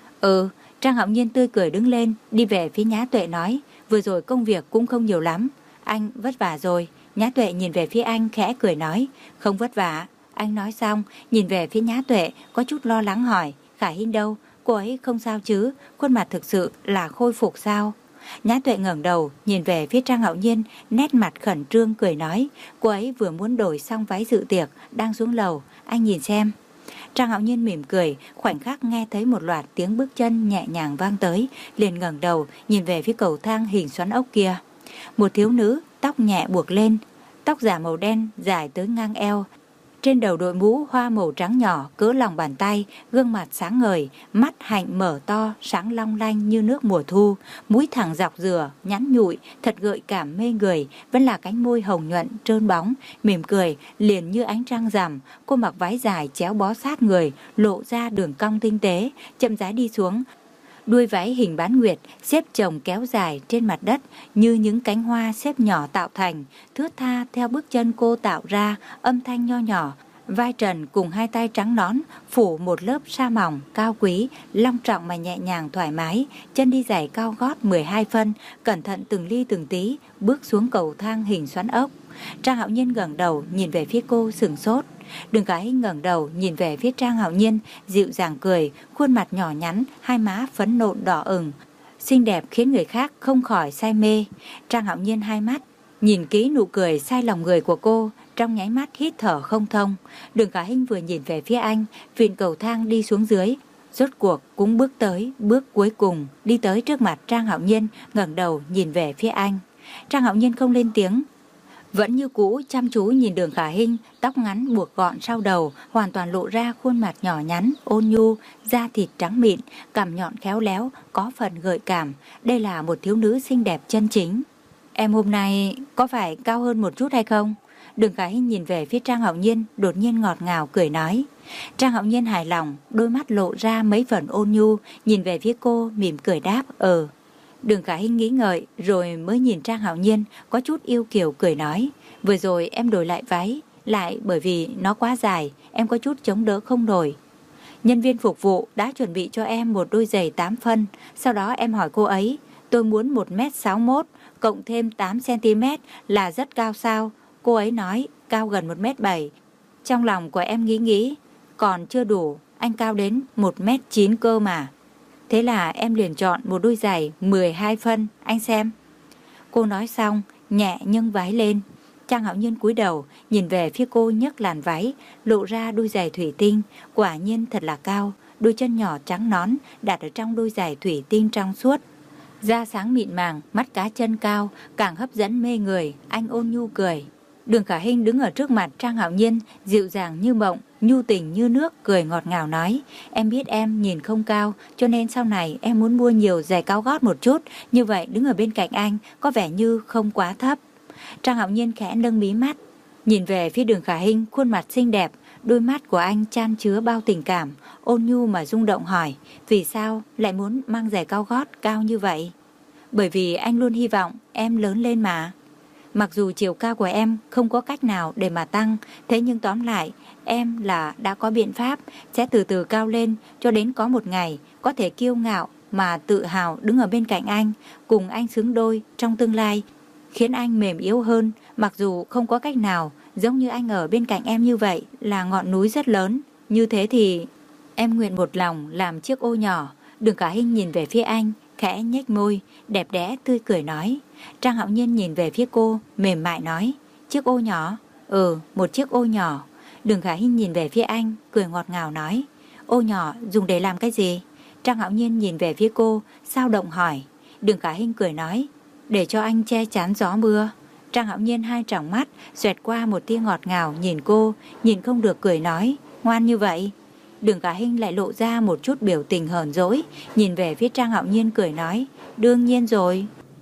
Ừ. Trang Hạo Nhiên tươi cười đứng lên, đi về phía Nhã Tuệ nói. Vừa rồi công việc cũng không nhiều lắm, anh vất vả rồi. Nhã Tuệ nhìn về phía anh khẽ cười nói. Không vất vả. Anh nói xong, nhìn về phía Nhã Tuệ, có chút lo lắng hỏi. Khả Hinh đâu? Cô ấy không sao chứ? Khuôn mặt thực sự là khôi phục sao? Nhã Tuệ ngẩng đầu, nhìn về phía Trang Hạo Nhiên, nét mặt khẩn trương cười nói. Cô ấy vừa muốn đổi xong váy dự tiệc, đang xuống lầu, anh nhìn xem. Trang Hạo Nhiên mỉm cười, khoảnh khắc nghe thấy một loạt tiếng bước chân nhẹ nhàng vang tới, liền ngẩng đầu, nhìn về phía cầu thang hình xoắn ốc kia. Một thiếu nữ, tóc nhẹ buộc lên, tóc giả màu đen dài tới ngang eo, trên đầu đội mũ hoa màu trắng nhỏ cỡ lòng bàn tay, gương mặt sáng ngời, mắt hạnh mở to, sáng long lanh như nước mùa thu, mũi thẳng dọc dừa, nhẵn nhụi, thật gợi cảm mê người, vẫn là cánh môi hồng nhuận, trơn bóng, mỉm cười, liền như ánh trăng rằm. Cô mặc váy dài chéo bó sát người, lộ ra đường cong tinh tế, chậm rãi đi xuống. Đuôi váy hình bán nguyệt xếp chồng kéo dài trên mặt đất như những cánh hoa xếp nhỏ tạo thành, thướt tha theo bước chân cô tạo ra, âm thanh nho nhỏ. Vai trần cùng hai tay trắng nõn phủ một lớp sa mỏng cao quý, long trọng mà nhẹ nhàng thoải mái, chân đi giày cao gót mười hai phân, cẩn thận từng ly từng tí bước xuống cầu thang hình xoắn ốc. Trang Hạo Nhiên ngẩng đầu nhìn về phía cô sừng sốt. Đường Khả Hinh ngẩng đầu nhìn về phía Trang Hạo Nhiên, dịu dàng cười, khuôn mặt nhỏ nhắn, hai má phấn nộn đỏ ửng, xinh đẹp khiến người khác không khỏi say mê. Trang Hạo Nhiên hai mắt nhìn kỹ nụ cười say lòng người của cô, trong nháy mắt hít thở không thông. Đường Khả Hinh vừa nhìn về phía anh, vịn cầu thang đi xuống dưới, rốt cuộc cũng bước tới bước cuối cùng, đi tới trước mặt Trang Hạo Nhiên, ngẩng đầu nhìn về phía anh. Trang Hạo Nhiên không lên tiếng, vẫn như cũ chăm chú nhìn Đường Khả Hinh, tóc ngắn buộc gọn sau đầu, hoàn toàn lộ ra khuôn mặt nhỏ nhắn, ôn nhu, da thịt trắng mịn, cằm nhọn khéo léo, có phần gợi cảm. Đây là một thiếu nữ xinh đẹp chân chính. Em hôm nay có phải cao hơn một chút hay không? Đường Khả Hinh nhìn về phía Trang Hạo Nhiên, đột nhiên ngọt ngào cười nói. Trang Hạo Nhiên hài lòng, đôi mắt lộ ra mấy phần ôn nhu, nhìn về phía cô, mỉm cười đáp, ờ. Đường Khả Hinh nghĩ ngợi, rồi mới nhìn Trang Hạo Nhiên, có chút yêu kiều cười nói. Vừa rồi em đổi lại váy, lại bởi vì nó quá dài, em có chút chống đỡ không nổi. Nhân viên phục vụ đã chuẩn bị cho em một đôi giày tám phân, sau đó em hỏi cô ấy, tôi muốn một mét sáu mốt, cộng thêm tám xăng-ti-mét là rất cao sao? Cô ấy nói cao gần một mét bảy. Trong lòng của em nghĩ nghĩ, còn chưa đủ, anh cao đến một mét chín cơ mà. Thế là em liền chọn một đôi giày mười hai phân, anh xem. Cô nói xong, nhẹ nhưng váy lên. Trang Hạo Nhiên cúi đầu, nhìn về phía cô nhấc làn váy, lộ ra đôi giày thủy tinh, quả nhiên thật là cao, đôi chân nhỏ trắng nón đặt ở trong đôi giày thủy tinh trong suốt. Da sáng mịn màng, mắt cá chân cao, càng hấp dẫn mê người, anh ôn nhu cười. Đường Khả Hinh đứng ở trước mặt Trang Hạo Nhiên, dịu dàng như mộng, nhu tình như nước, cười ngọt ngào nói, em biết em nhìn không cao, cho nên sau này em muốn mua nhiều giày cao gót một chút, như vậy đứng ở bên cạnh anh có vẻ như không quá thấp. Trang Hạo Nhiên khẽ nâng mí mắt, nhìn về phía Đường Khả Hinh, khuôn mặt xinh đẹp, đôi mắt của anh chan chứa bao tình cảm, ôn nhu mà rung động hỏi, vì sao lại muốn mang giày cao gót cao như vậy? Bởi vì anh luôn hy vọng em lớn lên mà. Mặc dù chiều cao của em không có cách nào để mà tăng, thế nhưng tóm lại, em là đã có biện pháp, sẽ từ từ cao lên, cho đến có một ngày, có thể kiêu ngạo mà tự hào đứng ở bên cạnh anh, cùng anh xứng đôi trong tương lai, khiến anh mềm yếu hơn, mặc dù không có cách nào, giống như anh ở bên cạnh em như vậy, là ngọn núi rất lớn. Như thế thì, em nguyện một lòng làm chiếc ô nhỏ. Đường Khả Hinh nhìn về phía anh, khẽ nhếch môi, đẹp đẽ tươi cười nói. Trang Hạo Nhiên nhìn về phía cô, mềm mại nói, chiếc ô nhỏ? Ừ, một chiếc ô nhỏ. Đường Khả Hinh nhìn về phía anh, cười ngọt ngào nói, ô nhỏ dùng để làm cái gì? Trang Hạo Nhiên nhìn về phía cô, sao động hỏi. Đường Khả Hinh cười nói, để cho anh che chắn gió mưa. Trang Hạo Nhiên hai tròng mắt xoẹt qua một tia ngọt ngào nhìn cô, nhìn không được cười nói, ngoan như vậy. Đường Khả Hinh lại lộ ra một chút biểu tình hờn dỗi, nhìn về phía Trang Hạo Nhiên cười nói, đương nhiên rồi.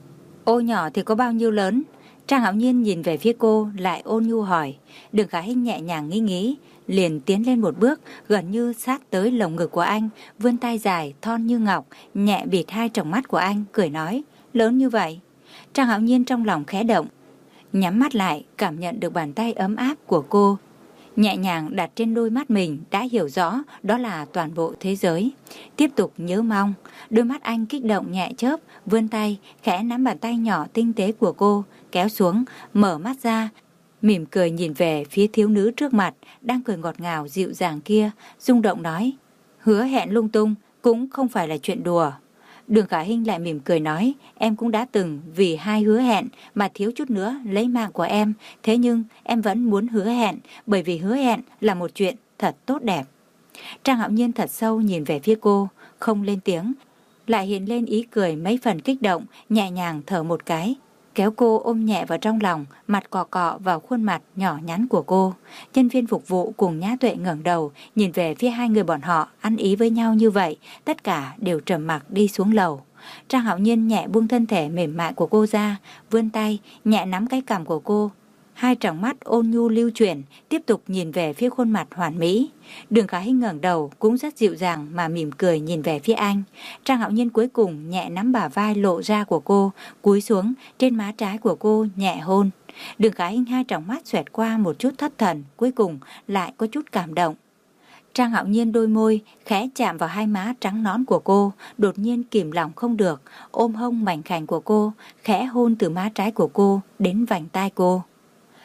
Ô nhỏ thì có bao nhiêu lớn? Trang Hạo Nhiên nhìn về phía cô, lại ôn nhu hỏi. Đường Khả Hinh nhẹ nhàng nghĩ nghĩ, liền tiến lên một bước, gần như sát tới lồng ngực của anh, vươn tay dài, thon như ngọc, nhẹ bịt hai tròng mắt của anh, cười nói, lớn như vậy. Trang Hạo Nhiên trong lòng khẽ động, nhắm mắt lại, cảm nhận được bàn tay ấm áp của cô, nhẹ nhàng đặt trên đôi mắt mình, đã hiểu rõ đó là toàn bộ thế giới. Tiếp tục nhớ mong, đôi mắt anh kích động nhẹ chớp, vươn tay, khẽ nắm bàn tay nhỏ tinh tế của cô, kéo xuống, mở mắt ra, mỉm cười nhìn về phía thiếu nữ trước mặt, đang cười ngọt ngào dịu dàng kia, rung động nói, hứa hẹn lung tung cũng không phải là chuyện đùa. Đường Khả Hinh lại mỉm cười nói, em cũng đã từng vì hai hứa hẹn mà thiếu chút nữa lấy mạng của em, thế nhưng em vẫn muốn hứa hẹn, bởi vì hứa hẹn là một chuyện thật tốt đẹp. Trang Hạo Nhiên thật sâu nhìn về phía cô, không lên tiếng, lại hiện lên ý cười mấy phần kích động, nhẹ nhàng thở một cái, kéo cô ôm nhẹ vào trong lòng, mặt cọ cọ vào khuôn mặt nhỏ nhắn của cô. Nhân viên phục vụ cùng Nhã Tuệ ngẩng đầu, nhìn về phía hai người bọn họ ăn ý với nhau như vậy, tất cả đều trầm mặc đi xuống lầu. Trang Hạo Nhiên nhẹ buông thân thể mềm mại của cô ra, vươn tay, nhẹ nắm cái cằm của cô. Hai tròng mắt ôn nhu lưu chuyển, tiếp tục nhìn về phía khuôn mặt hoàn mỹ. Đường Khả Hinh ngẩng đầu, cũng rất dịu dàng mà mỉm cười nhìn về phía anh. Trang Hạo Nhiên cuối cùng nhẹ nắm bả vai lộ ra của cô, cúi xuống, trên má trái của cô nhẹ hôn. Đường Khả Hinh hai tròng mắt xoẹt qua một chút thất thần, cuối cùng lại có chút cảm động. Trang Hạo Nhiên đôi môi khẽ chạm vào hai má trắng nõn của cô, đột nhiên kìm lòng không được, ôm hông mảnh khảnh của cô, khẽ hôn từ má trái của cô đến vành tai cô.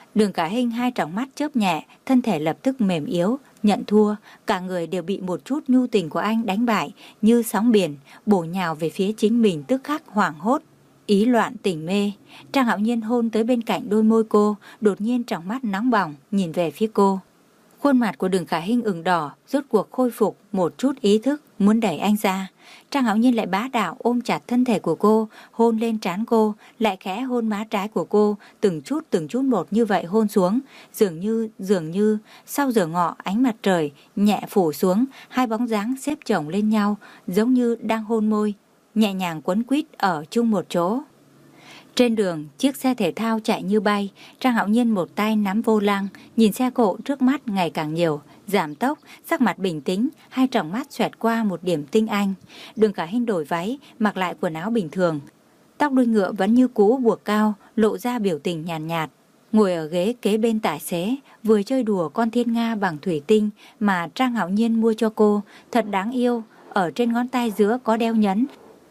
Đường Khả Hinh hai tròng mắt chớp nhẹ, thân thể lập tức mềm yếu, nhận thua, cả người đều bị một chút nhu tình của anh đánh bại, như sóng biển, bổ nhào về phía chính mình, tức khắc hoảng hốt, ý loạn tỉnh mê. Trang Hạo Nhiên hôn tới bên cạnh đôi môi cô, đột nhiên tròng mắt nóng bỏng, nhìn về phía cô. Khuôn mặt của Đường Khả Hinh ửng đỏ, rốt cuộc khôi phục một chút ý thức, muốn đẩy anh ra. Trang Hạo Nhiên lại bá đạo ôm chặt thân thể của cô, hôn lên trán cô, lại khẽ hôn má trái của cô, từng chút từng chút một như vậy hôn xuống, dường như dường như sau giờ ngọ ánh mặt trời nhẹ phủ xuống, hai bóng dáng xếp chồng lên nhau, giống như đang hôn môi, nhẹ nhàng quấn quýt ở chung một chỗ. Trên đường, chiếc xe thể thao chạy như bay, Trang Hạo Nhiên một tay nắm vô lăng, nhìn xe cộ trước mắt ngày càng nhiều, giảm tốc, sắc mặt bình tĩnh, hai tròng mắt xoẹt qua một điểm tinh anh. Đường Khả Hinh đổi váy, mặc lại quần áo bình thường, tóc đuôi ngựa vẫn như cũ buộc cao, lộ ra biểu tình nhàn nhạt, nhạt. Ngồi ở ghế kế bên tài xế, vừa chơi đùa con thiên nga bằng thủy tinh mà Trang Hạo Nhiên mua cho cô, thật đáng yêu, ở trên ngón tay giữa có đeo nhẫn.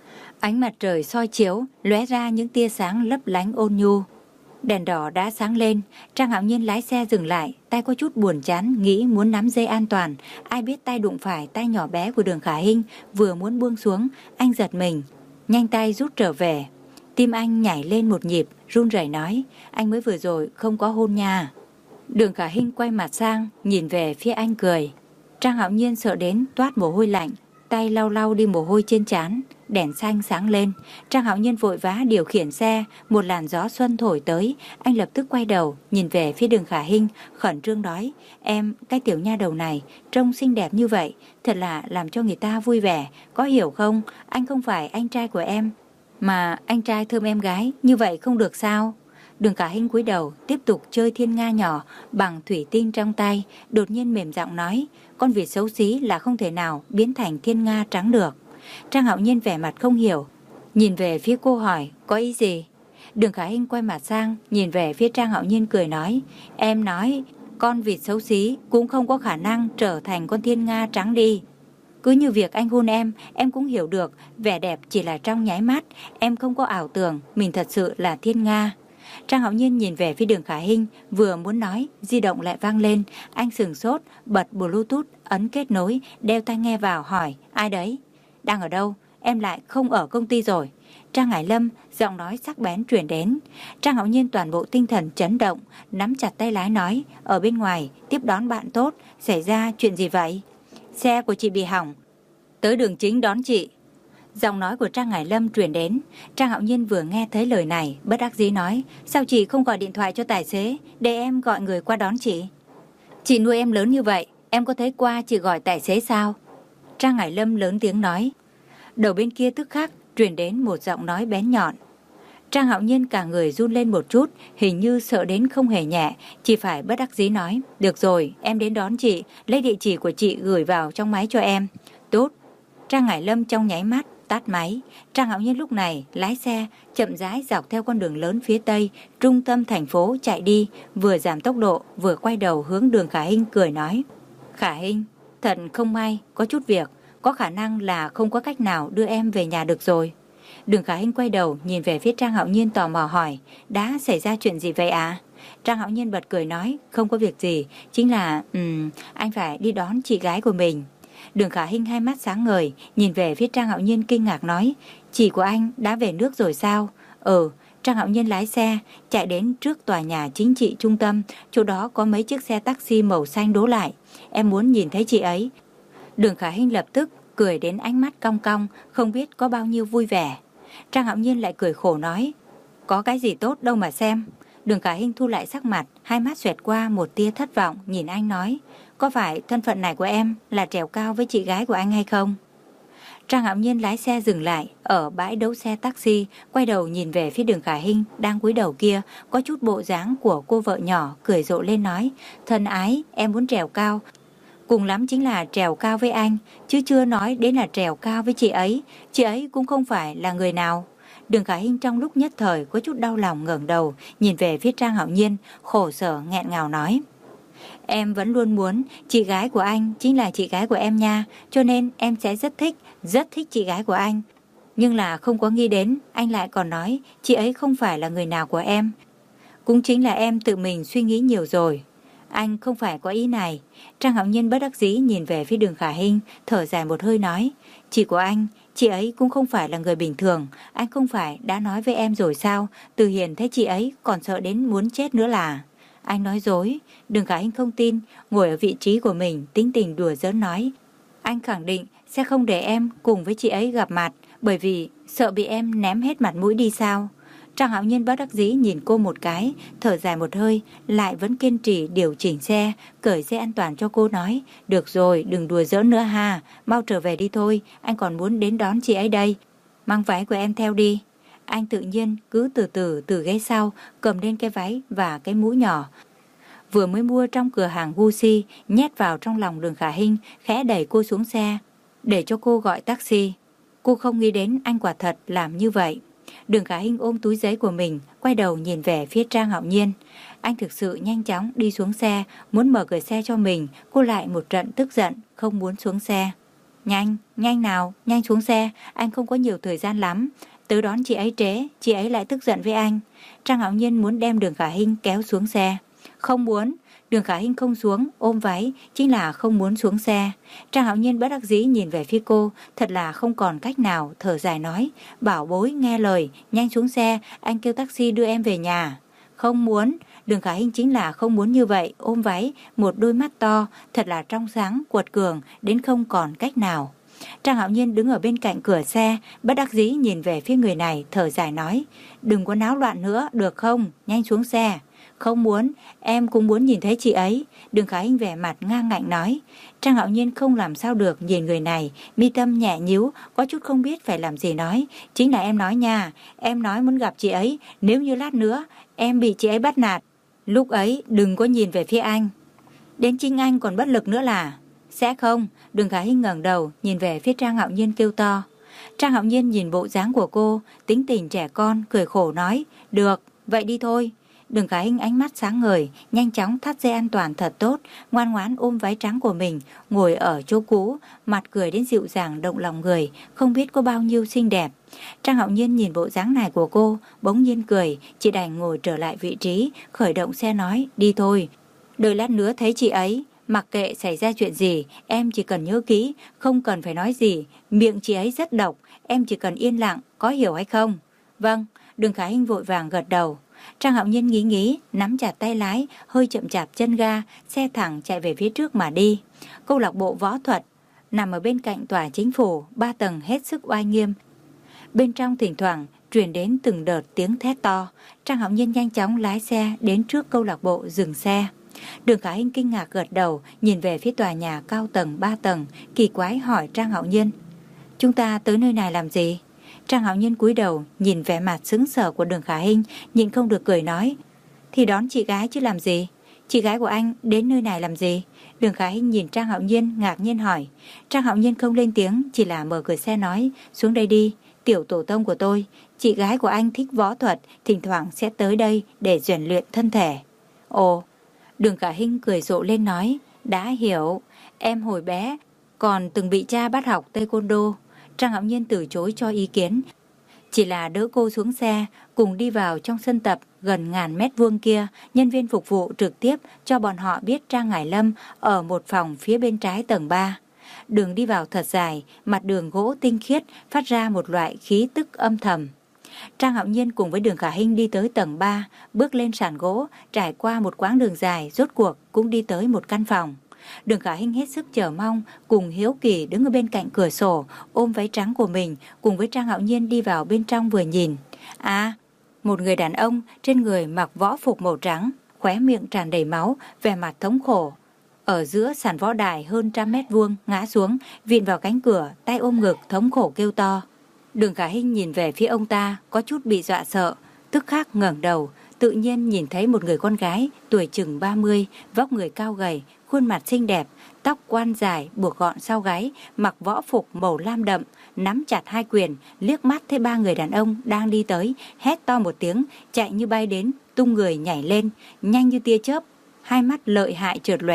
Ánh mặt trời soi chiếu, lóe ra những tia sáng lấp lánh ôn nhu. Đèn đỏ đã sáng lên, Trang Hạo Nhiên lái xe dừng lại, tay có chút buồn chán, nghĩ muốn nắm dây an toàn. Ai biết tay đụng phải tay nhỏ bé của Đường Khả Hinh, vừa muốn buông xuống, anh giật mình, nhanh tay rút trở về. Tim anh nhảy lên một nhịp, run rẩy nói, anh mới vừa rồi không có hôn nha. Đường Khả Hinh quay mặt sang, nhìn về phía anh cười. Trang Hạo Nhiên sợ đến toát mồ hôi lạnh, tay lau lau đi mồ hôi trên trán. Đèn xanh sáng lên, Trang Hạo Nhiên vội vã điều khiển xe, một làn gió xuân thổi tới, anh lập tức quay đầu, nhìn về phía Đường Khả Hinh, khẩn trương nói, em, cái tiểu nha đầu này, trông xinh đẹp như vậy, thật là làm cho người ta vui vẻ, có hiểu không, anh không phải anh trai của em, mà anh trai thơm em gái, như vậy không được sao? Đường Khả Hinh cúi đầu, tiếp tục chơi thiên nga nhỏ bằng thủy tinh trong tay, đột nhiên mềm giọng nói, con vịt xấu xí là không thể nào biến thành thiên nga trắng được. Trang Hạo Nhiên vẻ mặt không hiểu, nhìn về phía cô hỏi, có ý gì? Đường Khả Hinh quay mặt sang, nhìn về phía Trang Hạo Nhiên cười nói, em nói, con vịt xấu xí cũng không có khả năng trở thành con thiên nga trắng đi. Cứ như việc anh hôn em, em cũng hiểu được, vẻ đẹp chỉ là trong nháy mắt, em không có ảo tưởng mình thật sự là thiên nga. Trang Hạo Nhiên nhìn về phía Đường Khả Hinh, vừa muốn nói, di động lại vang lên, anh sửng sốt, bật Bluetooth, ấn kết nối, đeo tai nghe vào hỏi, ai đấy? Đang ở đâu? Em lại không ở công ty rồi. Trang Ngải Lâm, giọng nói sắc bén truyền đến. Trang Hạo Nhiên toàn bộ tinh thần chấn động, nắm chặt tay lái nói, ở bên ngoài, tiếp đón bạn tốt, xảy ra chuyện gì vậy? Xe của chị bị hỏng, tới đường chính đón chị. Giọng nói của Trang Ngải Lâm truyền đến. Trang Hạo Nhiên vừa nghe thấy lời này, bất đắc dĩ nói, sao chị không gọi điện thoại cho tài xế, để em gọi người qua đón chị? Chị nuôi em lớn như vậy, em có thấy qua chị gọi tài xế sao? Trang Ngải Lâm lớn tiếng nói. Đầu bên kia tức khắc truyền đến một giọng nói bén nhọn. Trang Hạo Nhiên cả người run lên một chút, hình như sợ đến không hề nhẹ, chỉ phải bất đắc dĩ nói, được rồi, em đến đón chị, lấy địa chỉ của chị gửi vào trong máy cho em. Tốt. Trang Ngải Lâm trong nháy mắt tắt máy. Trang Hạo Nhiên lúc này lái xe chậm rãi dọc theo con đường lớn phía tây trung tâm thành phố chạy đi, vừa giảm tốc độ vừa quay đầu hướng Đường Khả Hinh cười nói, Khả Hinh, thật không may, có chút việc, có khả năng là không có cách nào đưa em về nhà được rồi. Đường Khả Hinh quay đầu nhìn về phía Trang Hạo Nhiên tò mò hỏi, đã xảy ra chuyện gì vậy à? Trang Hạo Nhiên bật cười nói, không có việc gì, chính là um, anh phải đi đón chị gái của mình. Đường Khả Hinh hai mắt sáng ngời, nhìn về phía Trang Hạo Nhiên kinh ngạc nói, chị của anh đã về nước rồi sao? Ừ. Trang Hạo Nhiên lái xe chạy đến trước tòa nhà chính trị trung tâm, chỗ đó có mấy chiếc xe taxi màu xanh đỗ lại. Em muốn nhìn thấy chị ấy. Đường Khả Hinh lập tức cười đến ánh mắt cong cong, không biết có bao nhiêu vui vẻ. Trang Hạo Nhiên lại cười khổ nói, có cái gì tốt đâu mà xem. Đường Khả Hinh thu lại sắc mặt, hai mắt xoẹt qua một tia thất vọng, nhìn anh nói, có phải thân phận này của em là trèo cao với chị gái của anh hay không? Trang Hạo Nhiên lái xe dừng lại ở bãi đỗ xe taxi, quay đầu nhìn về phía Đường Khả Hinh đang cúi đầu kia, có chút bộ dáng của cô vợ nhỏ, cười rộ lên nói, thân ái, em muốn trèo cao, cùng lắm chính là trèo cao với anh, chứ chưa nói đến là trèo cao với chị ấy, chị ấy cũng không phải là người nào. Đường Khả Hinh trong lúc nhất thời có chút đau lòng ngẩng đầu, nhìn về phía Trang Hạo Nhiên, khổ sở nghẹn ngào nói, em vẫn luôn muốn chị gái của anh chính là chị gái của em nha, cho nên em sẽ rất thích, rất thích chị gái của anh. Nhưng là không có nghĩ đến, anh lại còn nói chị ấy không phải là người nào của em. Cũng chính là em tự mình suy nghĩ nhiều rồi. Anh không phải có ý này. Trang Hạo Nhiên bất đắc dĩ nhìn về phía Đường Khả Hinh, thở dài một hơi nói, chị của anh, chị ấy cũng không phải là người bình thường. Anh không phải đã nói với em rồi sao? Từ Hiền thấy chị ấy còn sợ đến muốn chết nữa là. Anh nói dối. Đường Khả Hinh không tin, ngồi ở vị trí của mình tính tình đùa giỡn nói, anh khẳng định sẽ không để em cùng với chị ấy gặp mặt, bởi vì sợ bị em ném hết mặt mũi đi sao? Trang Hạo Nhiên bất đắc dĩ nhìn cô một cái, thở dài một hơi, lại vẫn kiên trì điều chỉnh xe, cởi dây an toàn cho cô nói, được rồi, đừng đùa giỡn nữa ha, mau trở về đi thôi, anh còn muốn đến đón chị ấy đây. Mang váy của em theo đi. Anh tự nhiên cứ từ từ từ ghế sau, cầm lên cái váy và cái mũ nhỏ, vừa mới mua trong cửa hàng Gucci, nhét vào trong lòng Đường Khả Hinh, khẽ đẩy cô xuống xe, để cho cô gọi taxi. Cô không nghĩ đến anh quả thật làm như vậy. Đường Khả Hinh ôm túi giấy của mình, quay đầu nhìn về phía Trang Hạo Nhiên. Anh thực sự nhanh chóng đi xuống xe, muốn mở cửa xe cho mình, cô lại một trận tức giận, không muốn xuống xe. Nhanh, nhanh nào, nhanh xuống xe, anh không có nhiều thời gian lắm. Tới đón chị ấy trễ, chị ấy lại tức giận với anh. Trang Hạo Nhiên muốn đem Đường Khả Hinh kéo xuống xe. Không muốn. Đường Khả Hinh không xuống, ôm váy, chính là không muốn xuống xe. Trang Hạo Nhiên bất đắc dĩ nhìn về phía cô, thật là không còn cách nào, thở dài nói, bảo bối nghe lời, nhanh xuống xe, anh kêu taxi đưa em về nhà. Không muốn. Đường Khả Hinh chính là không muốn như vậy, ôm váy, một đôi mắt to, thật là trong sáng, cuột cường, đến không còn cách nào. Trang Hạo Nhiên đứng ở bên cạnh cửa xe, bất đắc dĩ nhìn về phía người này, thở dài nói, đừng có náo loạn nữa, được không, nhanh xuống xe. Không muốn, em cũng muốn nhìn thấy chị ấy. Đường Khả Hinh vẻ mặt ngang ngạnh nói. Trang Hạo Nhiên không làm sao được nhìn người này, mi tâm nhẹ nhíu, có chút không biết phải làm gì nói. Chính là em nói nha, em nói muốn gặp chị ấy, nếu như lát nữa em bị chị ấy bắt nạt, lúc ấy đừng có nhìn về phía anh. Đến chính anh còn bất lực nữa là. Sẽ không. Đường Khả Hinh ngẩng đầu nhìn về phía Trang Hạo Nhiên kêu to. Trang Hạo Nhiên nhìn bộ dáng của cô, tính tình trẻ con, cười khổ nói, được, vậy đi thôi. Đường Khả Hinh ánh mắt sáng ngời, nhanh chóng thắt dây an toàn thật tốt, ngoan ngoãn ôm váy trắng của mình, ngồi ở chỗ cũ, mặt cười đến dịu dàng động lòng người, không biết có bao nhiêu xinh đẹp. Trang Hạo Nhiên nhìn bộ dáng này của cô, bỗng nhiên cười, chỉ đành ngồi trở lại vị trí, khởi động xe nói, đi thôi. Đợi lát nữa thấy chị ấy, mặc kệ xảy ra chuyện gì, em chỉ cần nhớ kỹ, không cần phải nói gì, miệng chị ấy rất độc, em chỉ cần yên lặng, có hiểu hay không? Vâng. Đường Khả Hinh vội vàng gật đầu. Trang Hạo Nhiên nghĩ nghĩ, nắm chặt tay lái, hơi chậm chạp chân ga, xe thẳng chạy về phía trước mà đi. Câu lạc bộ võ thuật nằm ở bên cạnh tòa chính phủ, ba tầng hết sức oai nghiêm. Bên trong thỉnh thoảng truyền đến từng đợt tiếng thét to. Trang Hạo Nhiên nhanh chóng lái xe đến trước câu lạc bộ dừng xe. Đường Khả Hinh kinh ngạc gật đầu, nhìn về phía tòa nhà cao tầng ba tầng, kỳ quái hỏi Trang Hạo Nhiên, chúng ta tới nơi này làm gì? Trang Hạo Nhiên cúi đầu nhìn vẻ mặt sững sờ của Đường Khả Hinh, nhịn không được cười nói, thì đón chị gái chứ làm gì? Chị gái của anh đến nơi này làm gì? Đường Khả Hinh nhìn Trang Hạo Nhiên ngạc nhiên hỏi. Trang Hạo Nhiên không lên tiếng, chỉ là mở cửa xe nói, xuống đây đi, tiểu tổ tông của tôi, chị gái của anh thích võ thuật, thỉnh thoảng sẽ tới đây để rèn luyện thân thể. Ồ. Đường Khả Hinh cười rộ lên nói, đã hiểu, em hồi bé còn từng bị cha bắt học taekwondo. Trang Hạo Nhiên từ chối cho ý kiến, chỉ là đỡ cô xuống xe, cùng đi vào trong sân tập gần ngàn mét vuông kia. Nhân viên phục vụ trực tiếp cho bọn họ biết Trang Ngải Lâm ở một phòng phía bên trái tầng ba. Đường đi vào thật dài, mặt đường gỗ tinh khiết, phát ra một loại khí tức âm thầm. Trang Hạo Nhiên cùng với Đường Khả Hinh đi tới tầng ba, bước lên sàn gỗ, trải qua một quãng đường dài, rốt cuộc cũng đi tới một căn phòng. Đường Khả Hinh hết sức chờ mong, cùng hiếu kỳ đứng ở bên cạnh cửa sổ, ôm váy trắng của mình, cùng với Trang Hạo Nhiên đi vào bên trong vừa nhìn. À, một người đàn ông trên người mặc võ phục màu trắng, khóe miệng tràn đầy máu, vẻ mặt thống khổ. Ở giữa sàn võ đài hơn trăm mét vuông, ngã xuống, vịn vào cánh cửa, tay ôm ngực, thống khổ kêu to. Đường Khả Hinh nhìn về phía ông ta, có chút bị dọa sợ, tức khắc ngẩng đầu, tự nhiên nhìn thấy một người con gái tuổi chừng ba mươi, vóc người cao gầy, khuôn mặt xinh đẹp, tóc quăn dài buộc gọn sau gáy, mặc võ phục màu lam đậm, nắm chặt hai quyền, liếc mắt thấy ba người đàn ông đang đi tới, hét to một tiếng, chạy như bay đến, tung người nhảy lên, nhanh như tia chớp, hai mắt lợi hại chợt lóe,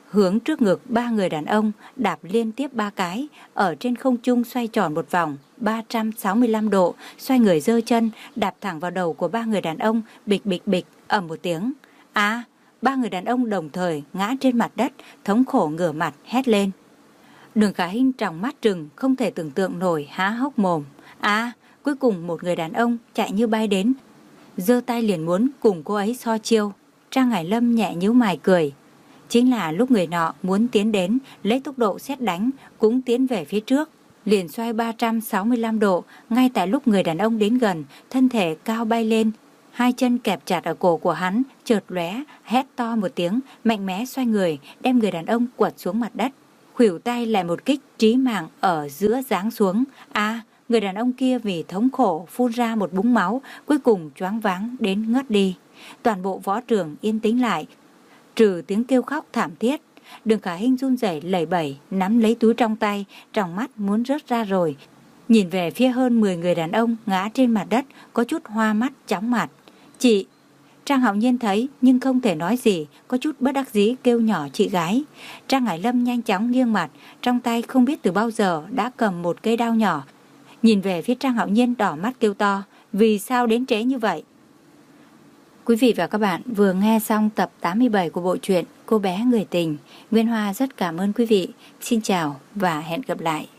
hướng trước ngực ba người đàn ông, đạp liên tiếp ba cái, ở trên không trung xoay tròn một vòng ba trăm sáu mươi lăm độ, xoay người giơ chân, đạp thẳng vào đầu của ba người đàn ông, bịch bịch bịch, ầm một tiếng. À, ba người đàn ông đồng thời ngã trên mặt đất, thống khổ ngửa mặt hét lên. Đường Khả Hinh tròng mắt trừng, không thể tưởng tượng nổi, há hốc mồm. À, cuối cùng một người đàn ông chạy như bay đến, giơ tay liền muốn cùng cô ấy so chiêu. Trang Hải Lâm nhẹ nhíu mày cười. Chính là lúc người nọ muốn tiến đến, lấy tốc độ sét đánh, cũng tiến về phía trước, liền xoay ba trăm sáu mươi lăm độ. Ngay tại lúc người đàn ông đến gần, thân thể cao bay lên, hai chân kẹp chặt ở cổ của hắn, chợt lóe, hét to một tiếng, mạnh mẽ xoay người, đem người đàn ông quật xuống mặt đất. Khuỷu tay lại một kích trí mạng ở giữa giáng xuống. À, người đàn ông kia vì thống khổ phun ra một búng máu, cuối cùng choáng váng đến ngất đi. Toàn bộ võ trường yên tĩnh lại, trừ tiếng kêu khóc thảm thiết. Đường Khả Hinh run rẩy lẩy bẩy, nắm lấy túi trong tay, trong mắt muốn rớt ra rồi. Nhìn về phía hơn mười người đàn ông ngã trên mặt đất, có chút hoa mắt chóng mặt. Chị! Trang Hạo Nhiên thấy nhưng không thể nói gì, có chút bất đắc dĩ kêu nhỏ chị gái. Trang Hải Lâm nhanh chóng nghiêng mặt, trong tay không biết từ bao giờ đã cầm một cây đao nhỏ, nhìn về phía Trang Hạo Nhiên đỏ mắt kêu to, vì sao đến trễ như vậy? Quý vị và các bạn vừa nghe xong tập tám mươi bảy của bộ truyện Cô bé người tình. Nguyên Hoa rất cảm ơn quý vị. Xin chào và hẹn gặp lại.